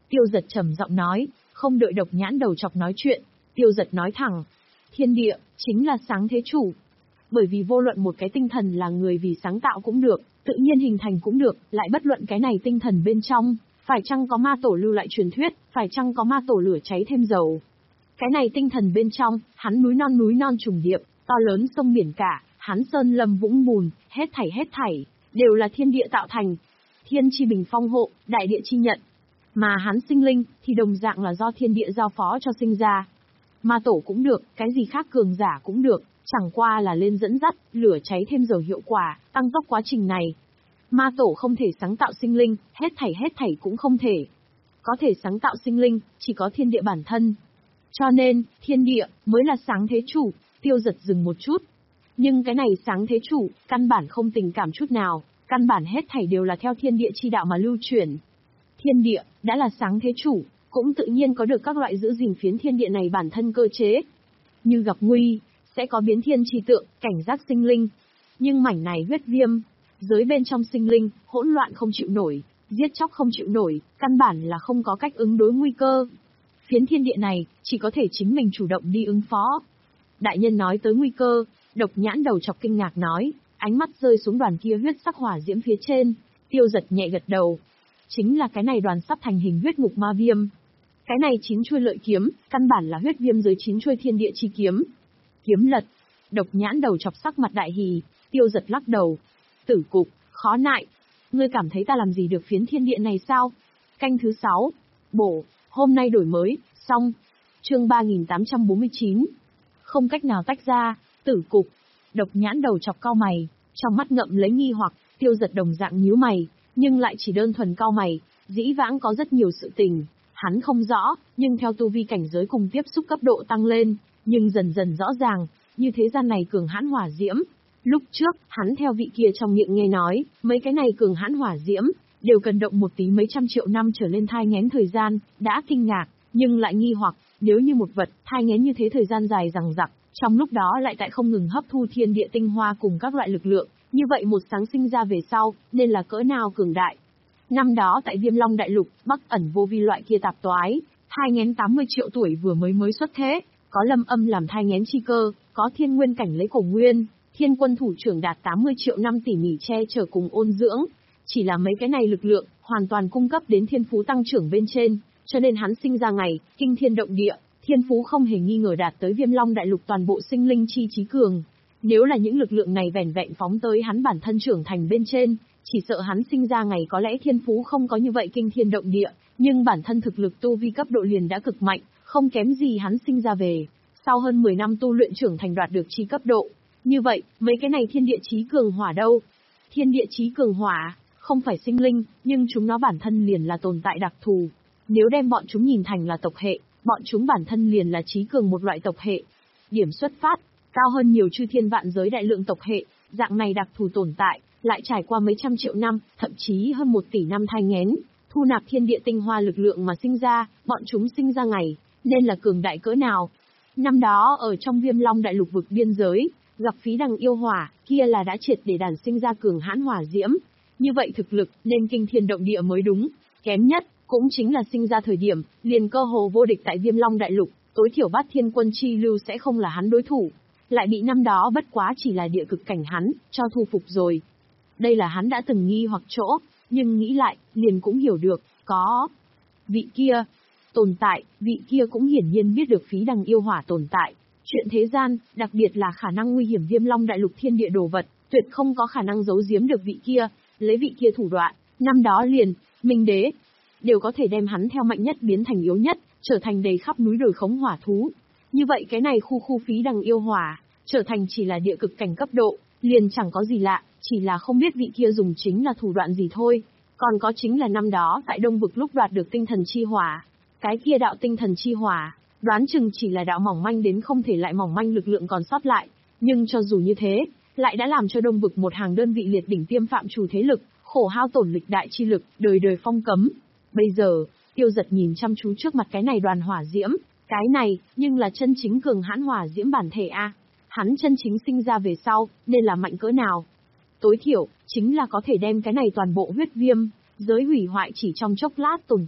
Tiêu Giật trầm giọng nói, không đợi Độc Nhãn Đầu Chọc nói chuyện, Tiêu Giật nói thẳng, thiên địa, chính là sáng thế chủ. Bởi vì vô luận một cái tinh thần là người vì sáng tạo cũng được, tự nhiên hình thành cũng được, lại bất luận cái này tinh thần bên trong, phải chăng có ma tổ lưu lại truyền thuyết, phải chăng có ma tổ lửa cháy thêm dầu. Cái này tinh thần bên trong, hắn núi non núi non trùng điệp, to lớn sông biển cả, hắn sơn lâm vũng bùn, hết thảy hết thảy, đều là thiên địa tạo thành. Thiên chi bình phong hộ, đại địa chi nhận. Mà hắn sinh linh, thì đồng dạng là do thiên địa giao phó cho sinh ra. Ma tổ cũng được, cái gì khác cường giả cũng được, chẳng qua là lên dẫn dắt, lửa cháy thêm dầu hiệu quả, tăng tốc quá trình này. Ma tổ không thể sáng tạo sinh linh, hết thảy hết thảy cũng không thể. Có thể sáng tạo sinh linh, chỉ có thiên địa bản thân. Cho nên, thiên địa, mới là sáng thế chủ. Tiêu Giật dừng một chút. Nhưng cái này sáng thế chủ, căn bản không tình cảm chút nào, căn bản hết thảy đều là theo thiên địa chi đạo mà lưu chuyển. Thiên địa, đã là sáng thế chủ, cũng tự nhiên có được các loại giữ gìn phiến thiên địa này bản thân cơ chế. Như gặp nguy, sẽ có biến thiên chi tượng, cảnh giác sinh linh. Nhưng mảnh này huyết viêm, giới bên trong sinh linh, hỗn loạn không chịu nổi, giết chóc không chịu nổi, căn bản là không có cách ứng đối nguy cơ. Phiến thiên địa này, chỉ có thể chính mình chủ động đi ứng phó. Đại nhân nói tới nguy cơ, Độc Nhãn Đầu Chọc kinh ngạc nói, ánh mắt rơi xuống đoàn kia huyết sắc hỏa diễm phía trên, Tiêu Giật nhẹ gật đầu. Chính là cái này đoàn sắp thành hình huyết ngục ma viêm. Cái này chín chuôi lợi kiếm, căn bản là huyết viêm dưới chín chuôi thiên địa chi kiếm. Kiếm lật, Độc Nhãn Đầu Chọc sắc mặt đại hỉ, Tiêu Giật lắc đầu. Tử cục, khó nại. Ngươi cảm thấy ta làm gì được phiến thiên địa này sao? Canh thứ sáu. Bổ, hôm nay đổi mới, xong. Chương ba nghìn tám trăm bốn mươi chín. Không cách nào tách ra, tử cục. Độc Nhãn Đầu Chọc cau mày, trong mắt ngậm lấy nghi hoặc, Tiêu Giật đồng dạng nhíu mày, nhưng lại chỉ đơn thuần cau mày, dĩ vãng có rất nhiều sự tình, hắn không rõ, nhưng theo tu vi cảnh giới cùng tiếp xúc cấp độ tăng lên, nhưng dần dần rõ ràng, như thế gian này cường hãn hỏa diễm. Lúc trước, hắn theo vị kia trong miệng nghe nói, mấy cái này cường hãn hỏa diễm, đều cần động một tí mấy trăm triệu năm trở lên thai nghén thời gian, đã kinh ngạc, nhưng lại nghi hoặc, nếu như một vật, thai nghén như thế thời gian dài dằng dặc, trong lúc đó lại tại không ngừng hấp thu thiên địa tinh hoa cùng các loại lực lượng, như vậy một sáng sinh ra về sau, nên là cỡ nào cường đại. Năm đó tại Viêm Long Đại Lục, Bắc Ẩn Vô Vi loại kia tạp toái, thai nghén tám mươi triệu tuổi vừa mới mới xuất thế, có Lâm Âm làm thai nghén chi cơ, có Thiên Nguyên cảnh lấy cổ nguyên, Thiên Quân thủ trưởng đạt tám mươi triệu năm tỉ mỉ che chở cùng ôn dưỡng. Chỉ là mấy cái này lực lượng, hoàn toàn cung cấp đến thiên phú tăng trưởng bên trên, cho nên hắn sinh ra ngày, kinh thiên động địa, thiên phú không hề nghi ngờ đạt tới Viêm Long Đại Lục toàn bộ sinh linh chi trí cường. Nếu là những lực lượng này vẻn vẹn phóng tới hắn bản thân trưởng thành bên trên, chỉ sợ hắn sinh ra ngày có lẽ thiên phú không có như vậy kinh thiên động địa, nhưng bản thân thực lực tu vi cấp độ liền đã cực mạnh, không kém gì hắn sinh ra về. Sau hơn mười năm tu luyện trưởng thành đoạt được chi cấp độ. Như vậy, mấy cái này thiên địa chí cường hỏa đâu? Thiên địa chí cường hỏa, không phải sinh linh, nhưng chúng nó bản thân liền là tồn tại đặc thù. Nếu đem bọn chúng nhìn thành là tộc hệ, bọn chúng bản thân liền là chí cường một loại tộc hệ. Điểm xuất phát, cao hơn nhiều chư thiên vạn giới đại lượng tộc hệ, dạng này đặc thù tồn tại, lại trải qua mấy trăm triệu năm, thậm chí hơn một tỷ năm thai nghén, thu nạp thiên địa tinh hoa lực lượng mà sinh ra, bọn chúng sinh ra ngày, nên là cường đại cỡ nào. Năm đó ở trong Viêm Long Đại Lục vực biên giới, gặp Phí Đằng yêu hỏa, kia là đã triệt để đản sinh ra cường hãn hỏa diễm. Như vậy thực lực nên kinh thiên động địa mới đúng, kém nhất cũng chính là sinh ra thời điểm, liền cơ hồ vô địch tại Viêm Long Đại Lục, tối thiểu Bát Thiên Quân chi lưu sẽ không là hắn đối thủ, lại bị năm đó bất quá chỉ là địa cực cảnh hắn cho thu phục rồi. Đây là hắn đã từng nghi hoặc chỗ, nhưng nghĩ lại, liền cũng hiểu được, có vị kia tồn tại, vị kia cũng hiển nhiên biết được Phí Đằng yêu hỏa tồn tại. Chuyện thế gian, đặc biệt là khả năng nguy hiểm Viêm Long Đại Lục thiên địa đồ vật, tuyệt không có khả năng giấu giếm được vị kia, lấy vị kia thủ đoạn, năm đó liền, Minh Đế, đều có thể đem hắn theo mạnh nhất biến thành yếu nhất, trở thành đầy khắp núi đồi khống hỏa thú. Như vậy cái này khu khu Phí Đằng yêu hỏa, trở thành chỉ là địa cực cảnh cấp độ, liền chẳng có gì lạ, chỉ là không biết vị kia dùng chính là thủ đoạn gì thôi. Còn có chính là năm đó tại Đông Vực lúc đoạt được tinh thần chi hỏa, cái kia đạo tinh thần chi hỏa, đoán chừng chỉ là đạo mỏng manh đến không thể lại mỏng manh lực lượng còn sót lại, nhưng cho dù như thế, lại đã làm cho Đông Vực một hàng đơn vị liệt đỉnh tiêm phạm chủ thế lực, khổ hao tổn lịch đại chi lực, đời đời phong cấm. Bây giờ, Tiêu Giật nhìn chăm chú trước mặt cái này đoàn hỏa diễm, cái này, nhưng là chân chính cường hãn hỏa diễm bản thể a. Hắn chân chính sinh ra về sau, nên là mạnh cỡ nào? Tối thiểu, chính là có thể đem cái này toàn bộ huyết viêm, giới hủy hoại chỉ trong chốc lát tồn tại,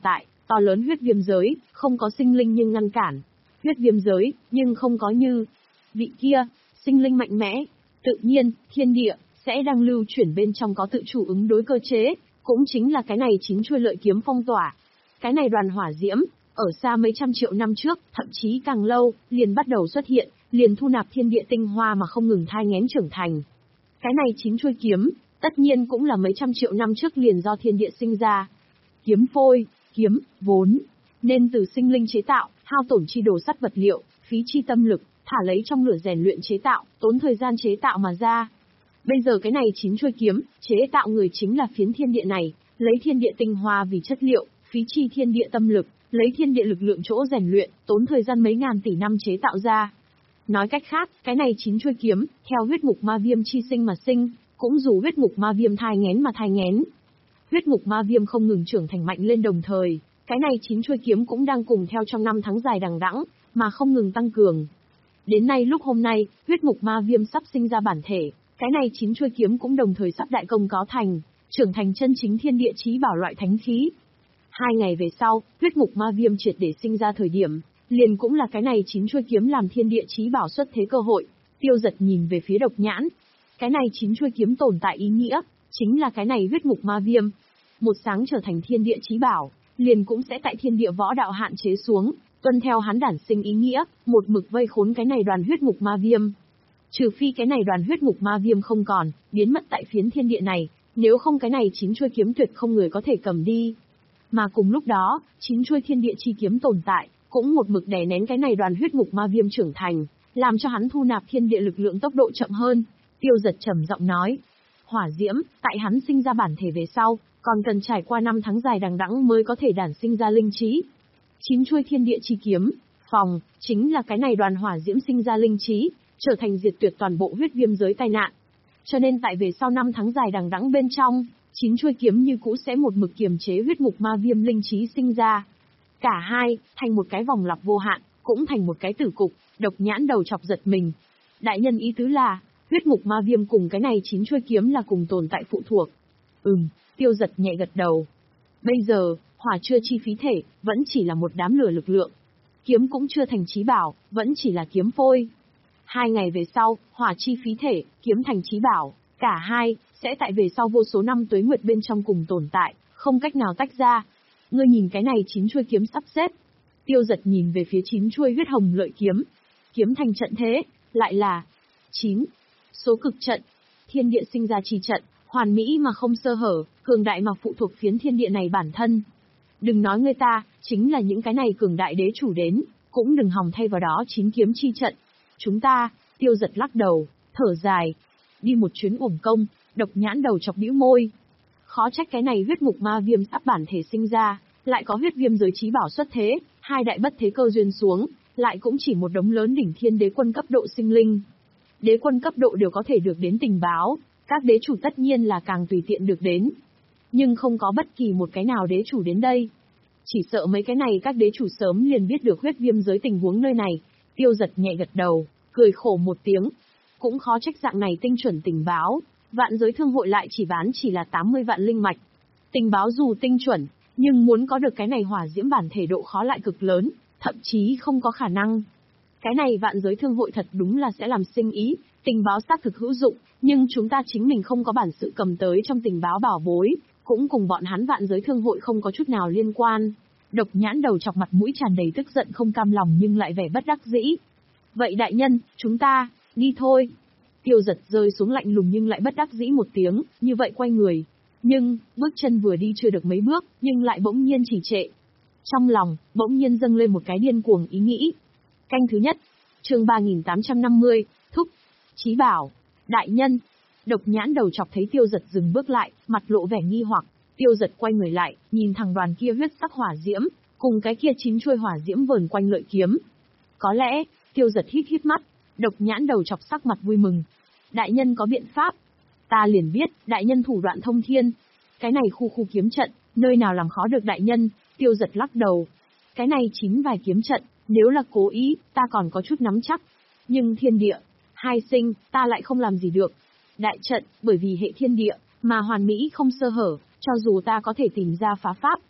To lớn huyết viêm giới, không có sinh linh nhưng ngăn cản. Huyết viêm giới, nhưng không có như. Vị kia, sinh linh mạnh mẽ. Tự nhiên, thiên địa, sẽ đang lưu chuyển bên trong có tự chủ ứng đối cơ chế, cũng chính là cái này chín chuôi lợi kiếm phong tỏa. Cái này đoàn hỏa diễm, ở xa mấy trăm triệu năm trước, thậm chí càng lâu, liền bắt đầu xuất hiện, liền thu nạp thiên địa tinh hoa mà không ngừng thai nghén trưởng thành. Cái này chín chuôi kiếm, tất nhiên cũng là mấy trăm triệu năm trước liền do thiên địa sinh ra. Kiếm phôi, kiếm, vốn, nên từ sinh linh chế tạo, hao tổn chi đồ sắt vật liệu, phí chi tâm lực, thả lấy trong lửa rèn luyện chế tạo, tốn thời gian chế tạo mà ra. Bây giờ cái này chín chuôi kiếm, chế tạo người chính là phiến thiên địa này, lấy thiên địa tinh hoa vì chất liệu, phí chi thiên địa tâm lực, lấy thiên địa lực lượng chỗ rèn luyện, tốn thời gian mấy ngàn tỷ năm chế tạo ra. Nói cách khác, cái này chín chuôi kiếm, theo huyết ngục ma viêm chi sinh mà sinh, cũng dù huyết ngục ma viêm thai nghén mà thai nghén. Huyết ngục ma viêm không ngừng trưởng thành mạnh lên đồng thời, cái này chín chuôi kiếm cũng đang cùng theo trong năm tháng dài đằng đẵng, mà không ngừng tăng cường. Đến nay lúc hôm nay, huyết ngục ma viêm sắp sinh ra bản thể, cái này chín chuôi kiếm cũng đồng thời sắp đại công có thành, trưởng thành chân chính thiên địa chí bảo loại thánh khí. Hai ngày về sau, huyết ngục ma viêm triệt để sinh ra thời điểm, liền cũng là cái này chín chuôi kiếm làm thiên địa chí bảo xuất thế cơ hội. Tiêu Giật nhìn về phía Độc Nhãn. Cái này chín chuôi kiếm tồn tại ý nghĩa, chính là cái này huyết ngục ma viêm. Một sáng trở thành thiên địa chí bảo, liền cũng sẽ tại thiên địa võ đạo hạn chế xuống, tuân theo hắn đản sinh ý nghĩa, một mực vây khốn cái này đoàn huyết ngục ma viêm. Trừ phi cái này đoàn huyết ngục ma viêm không còn, biến mất tại phiến thiên địa này, nếu không cái này chín chuôi kiếm tuyệt không người có thể cầm đi. Mà cùng lúc đó, chín chuôi thiên địa chi kiếm tồn tại, cũng một mực đè nén cái này đoàn huyết ngục ma viêm trưởng thành, làm cho hắn thu nạp thiên địa lực lượng tốc độ chậm hơn. Tiêu Giật trầm giọng nói, hỏa diễm, tại hắn sinh ra bản thể về sau, còn cần trải qua năm tháng dài đằng đẵng mới có thể đản sinh ra linh trí. Chín chuôi thiên địa chi kiếm, phòng, chính là cái này đoàn hỏa diễm sinh ra linh trí, trở thành diệt tuyệt toàn bộ huyết viêm giới tai nạn. Cho nên tại về sau năm tháng dài đằng đẵng bên trong, chín chuôi kiếm như cũ sẽ một mực kiềm chế huyết ngục ma viêm linh trí sinh ra. Cả hai, thành một cái vòng lặp vô hạn, cũng thành một cái tử cục. Độc Nhãn đầu chọc giật mình. Đại nhân ý tứ là, huyết ngục ma viêm cùng cái này chín chuôi kiếm là cùng tồn tại phụ thuộc. Ừm, Tiêu Giật nhẹ gật đầu. Bây giờ, hỏa chưa chi phí thể, vẫn chỉ là một đám lửa lực lượng. Kiếm cũng chưa thành chí bảo, vẫn chỉ là kiếm phôi. Hai ngày về sau, hỏa chi phí thể, kiếm thành chí bảo, cả hai, sẽ tại về sau vô số năm tuế nguyệt bên trong cùng tồn tại, không cách nào tách ra. Ngươi nhìn cái này chín chuôi kiếm sắp xếp. Tiêu Giật nhìn về phía chín chuôi huyết hồng lợi kiếm. Kiếm thành trận thế, lại là chín. Số cực trận, thiên địa sinh ra chi trận, hoàn mỹ mà không sơ hở, cường đại mà phụ thuộc phiến thiên địa này bản thân. Đừng nói người ta, chính là những cái này cường đại đế chủ đến, cũng đừng hòng thay vào đó chín kiếm chi trận. Chúng ta, Tiêu Giật lắc đầu, thở dài. Đi một chuyến uổng công, Độc Nhãn đầu chọc bĩu môi. Khó trách cái này huyết ngục ma viêm sắp bản thể sinh ra, lại có huyết viêm giới chí bảo xuất thế, hai đại bất thế cơ duyên xuống, lại cũng chỉ một đống lớn đỉnh thiên đế quân cấp độ sinh linh. Đế quân cấp độ đều có thể được đến tình báo, các đế chủ tất nhiên là càng tùy tiện được đến. Nhưng không có bất kỳ một cái nào đế chủ đến đây. Chỉ sợ mấy cái này các đế chủ sớm liền biết được huyết viêm giới tình huống nơi này. Tiêu Giật nhẹ gật đầu, cười khổ một tiếng. Cũng khó trách dạng này tinh chuẩn tình báo, vạn giới thương hội lại chỉ bán chỉ là tám mươi vạn linh mạch. Tình báo dù tinh chuẩn, nhưng muốn có được cái này hỏa diễm bản thể độ khó lại cực lớn, thậm chí không có khả năng. Cái này vạn giới thương hội thật đúng là sẽ làm sinh ý, tình báo xác thực hữu dụng, nhưng chúng ta chính mình không có bản sự cầm tới trong tình báo bảo bối, cũng cùng bọn hắn vạn giới thương hội không có chút nào liên quan. Độc Nhãn đầu chọc mặt mũi tràn đầy tức giận không cam lòng nhưng lại vẻ bất đắc dĩ. Vậy đại nhân, chúng ta, đi thôi. Tiêu Giật rơi xuống lạnh lùng nhưng lại bất đắc dĩ một tiếng, như vậy quay người. Nhưng, bước chân vừa đi chưa được mấy bước, nhưng lại bỗng nhiên trì trệ. Trong lòng, bỗng nhiên dâng lên một cái điên cuồng ý nghĩ. Canh thứ nhất, chương ba nghìn tám trăm năm mươi, thúc, chí bảo, đại nhân. Độc Nhãn đầu chọc thấy Tiêu Giật dừng bước lại, mặt lộ vẻ nghi hoặc. Tiêu Giật quay người lại, nhìn thằng đoàn kia huyết sắc hỏa diễm, cùng cái kia chín chuôi hỏa diễm vờn quanh lợi kiếm. Có lẽ, Tiêu Giật hít hít mắt, Độc Nhãn đầu chọc sắc mặt vui mừng. Đại nhân có biện pháp. Ta liền biết, đại nhân thủ đoạn thông thiên. Cái này khu khu kiếm trận, nơi nào làm khó được đại nhân. Tiêu Giật lắc đầu. Cái này chín vài kiếm trận, nếu là cố ý, ta còn có chút nắm chắc. Nhưng thiên địa, hai sinh, ta lại không làm gì được. Đại trận, bởi vì hệ thiên địa, mà hoàn mỹ không sơ hở, cho dù ta có thể tìm ra phá pháp,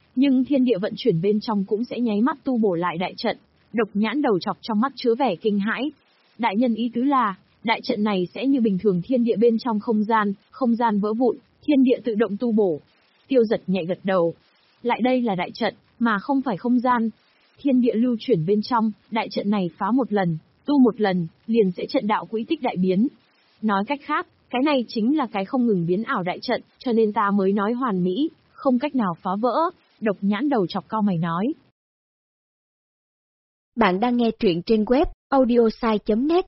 nhưng thiên địa vận chuyển bên trong cũng sẽ nháy mắt tu bổ lại đại trận. Độc Nhãn đầu chọc trong mắt chứa vẻ kinh hãi. Đại nhân ý tứ là, đại trận này sẽ như bình thường thiên địa bên trong không gian, không gian vỡ vụn, thiên địa tự động tu bổ. Tiêu Giật nhẹ gật đầu. Lại đây là đại trận, mà không phải không gian. Thiên địa lưu chuyển bên trong, đại trận này phá một lần, tu một lần, liền sẽ trận đạo quỹ tích đại biến. Nói cách khác, cái này chính là cái không ngừng biến ảo đại trận, cho nên ta mới nói hoàn mỹ, không cách nào phá vỡ. Độc Nhãn đầu chọc cau mày nói. Bạn đang nghe truyện trên web audiosai chấm net.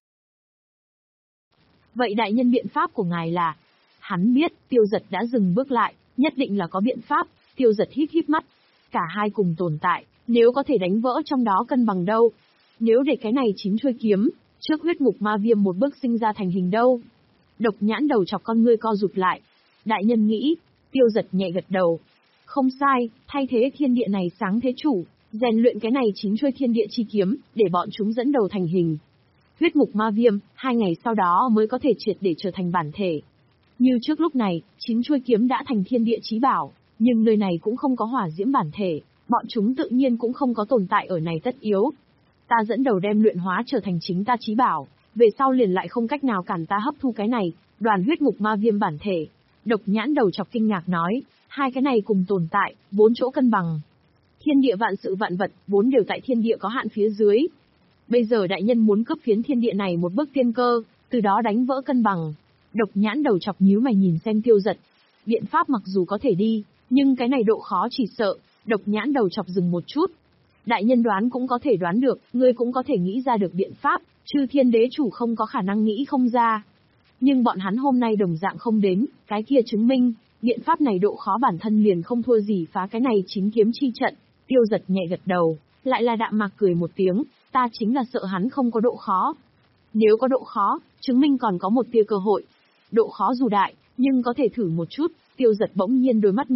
Vậy đại nhân biện pháp của ngài là? Hắn biết, Tiêu Giật đã dừng bước lại, nhất định là có biện pháp. Tiêu Giật híp híp mắt. Cả hai cùng tồn tại, nếu có thể đánh vỡ trong đó cân bằng đâu. Nếu để cái này chín chuôi kiếm, trước huyết ngục ma viêm một bước sinh ra thành hình đâu. Độc Nhãn đầu chọc con ngươi co rụt lại. Đại nhân nghĩ. Tiêu Giật nhẹ gật đầu. Không sai, thay thế thiên địa này sáng thế chủ, rèn luyện cái này chín chuôi thiên địa chi kiếm, để bọn chúng dẫn đầu thành hình. Huyết ngục ma viêm, hai ngày sau đó mới có thể triệt để trở thành bản thể. Như trước lúc này, chín chuôi kiếm đã thành thiên địa chí bảo, nhưng nơi này cũng không có hỏa diễm bản thể, bọn chúng tự nhiên cũng không có tồn tại ở này tất yếu. Ta dẫn đầu đem luyện hóa trở thành chính ta chí bảo, về sau liền lại không cách nào cản ta hấp thu cái này, đoàn huyết ngục ma viêm bản thể. Độc Nhãn đầu chọc kinh ngạc nói, hai cái này cùng tồn tại, bốn chỗ cân bằng. Thiên địa vạn sự vạn vật, vốn đều tại thiên địa có hạn phía dưới. Bây giờ đại nhân muốn cấp phiến thiên địa này một bước tiên cơ, từ đó đánh vỡ cân bằng. Độc Nhãn đầu chọc nhíu mày nhìn xem Tiêu Giật. Biện pháp mặc dù có thể đi, nhưng cái này độ khó chỉ sợ. Độc Nhãn đầu chọc dừng một chút. Đại nhân đoán cũng có thể đoán được, ngươi cũng có thể nghĩ ra được biện pháp, chư thiên đế chủ không có khả năng nghĩ không ra. Nhưng bọn hắn hôm nay đồng dạng không đến, cái kia chứng minh, biện pháp này độ khó bản thân liền không thua gì phá cái này chính kiếm chi trận. Tiêu Giật nhẹ gật đầu, lại là đạm mạc cười một tiếng, ta chính là sợ hắn không có độ khó. Nếu có độ khó, chứng minh còn có một tia cơ hội. Độ khó dù đại, nhưng có thể thử một chút. Tiêu Giật bỗng nhiên đôi mắt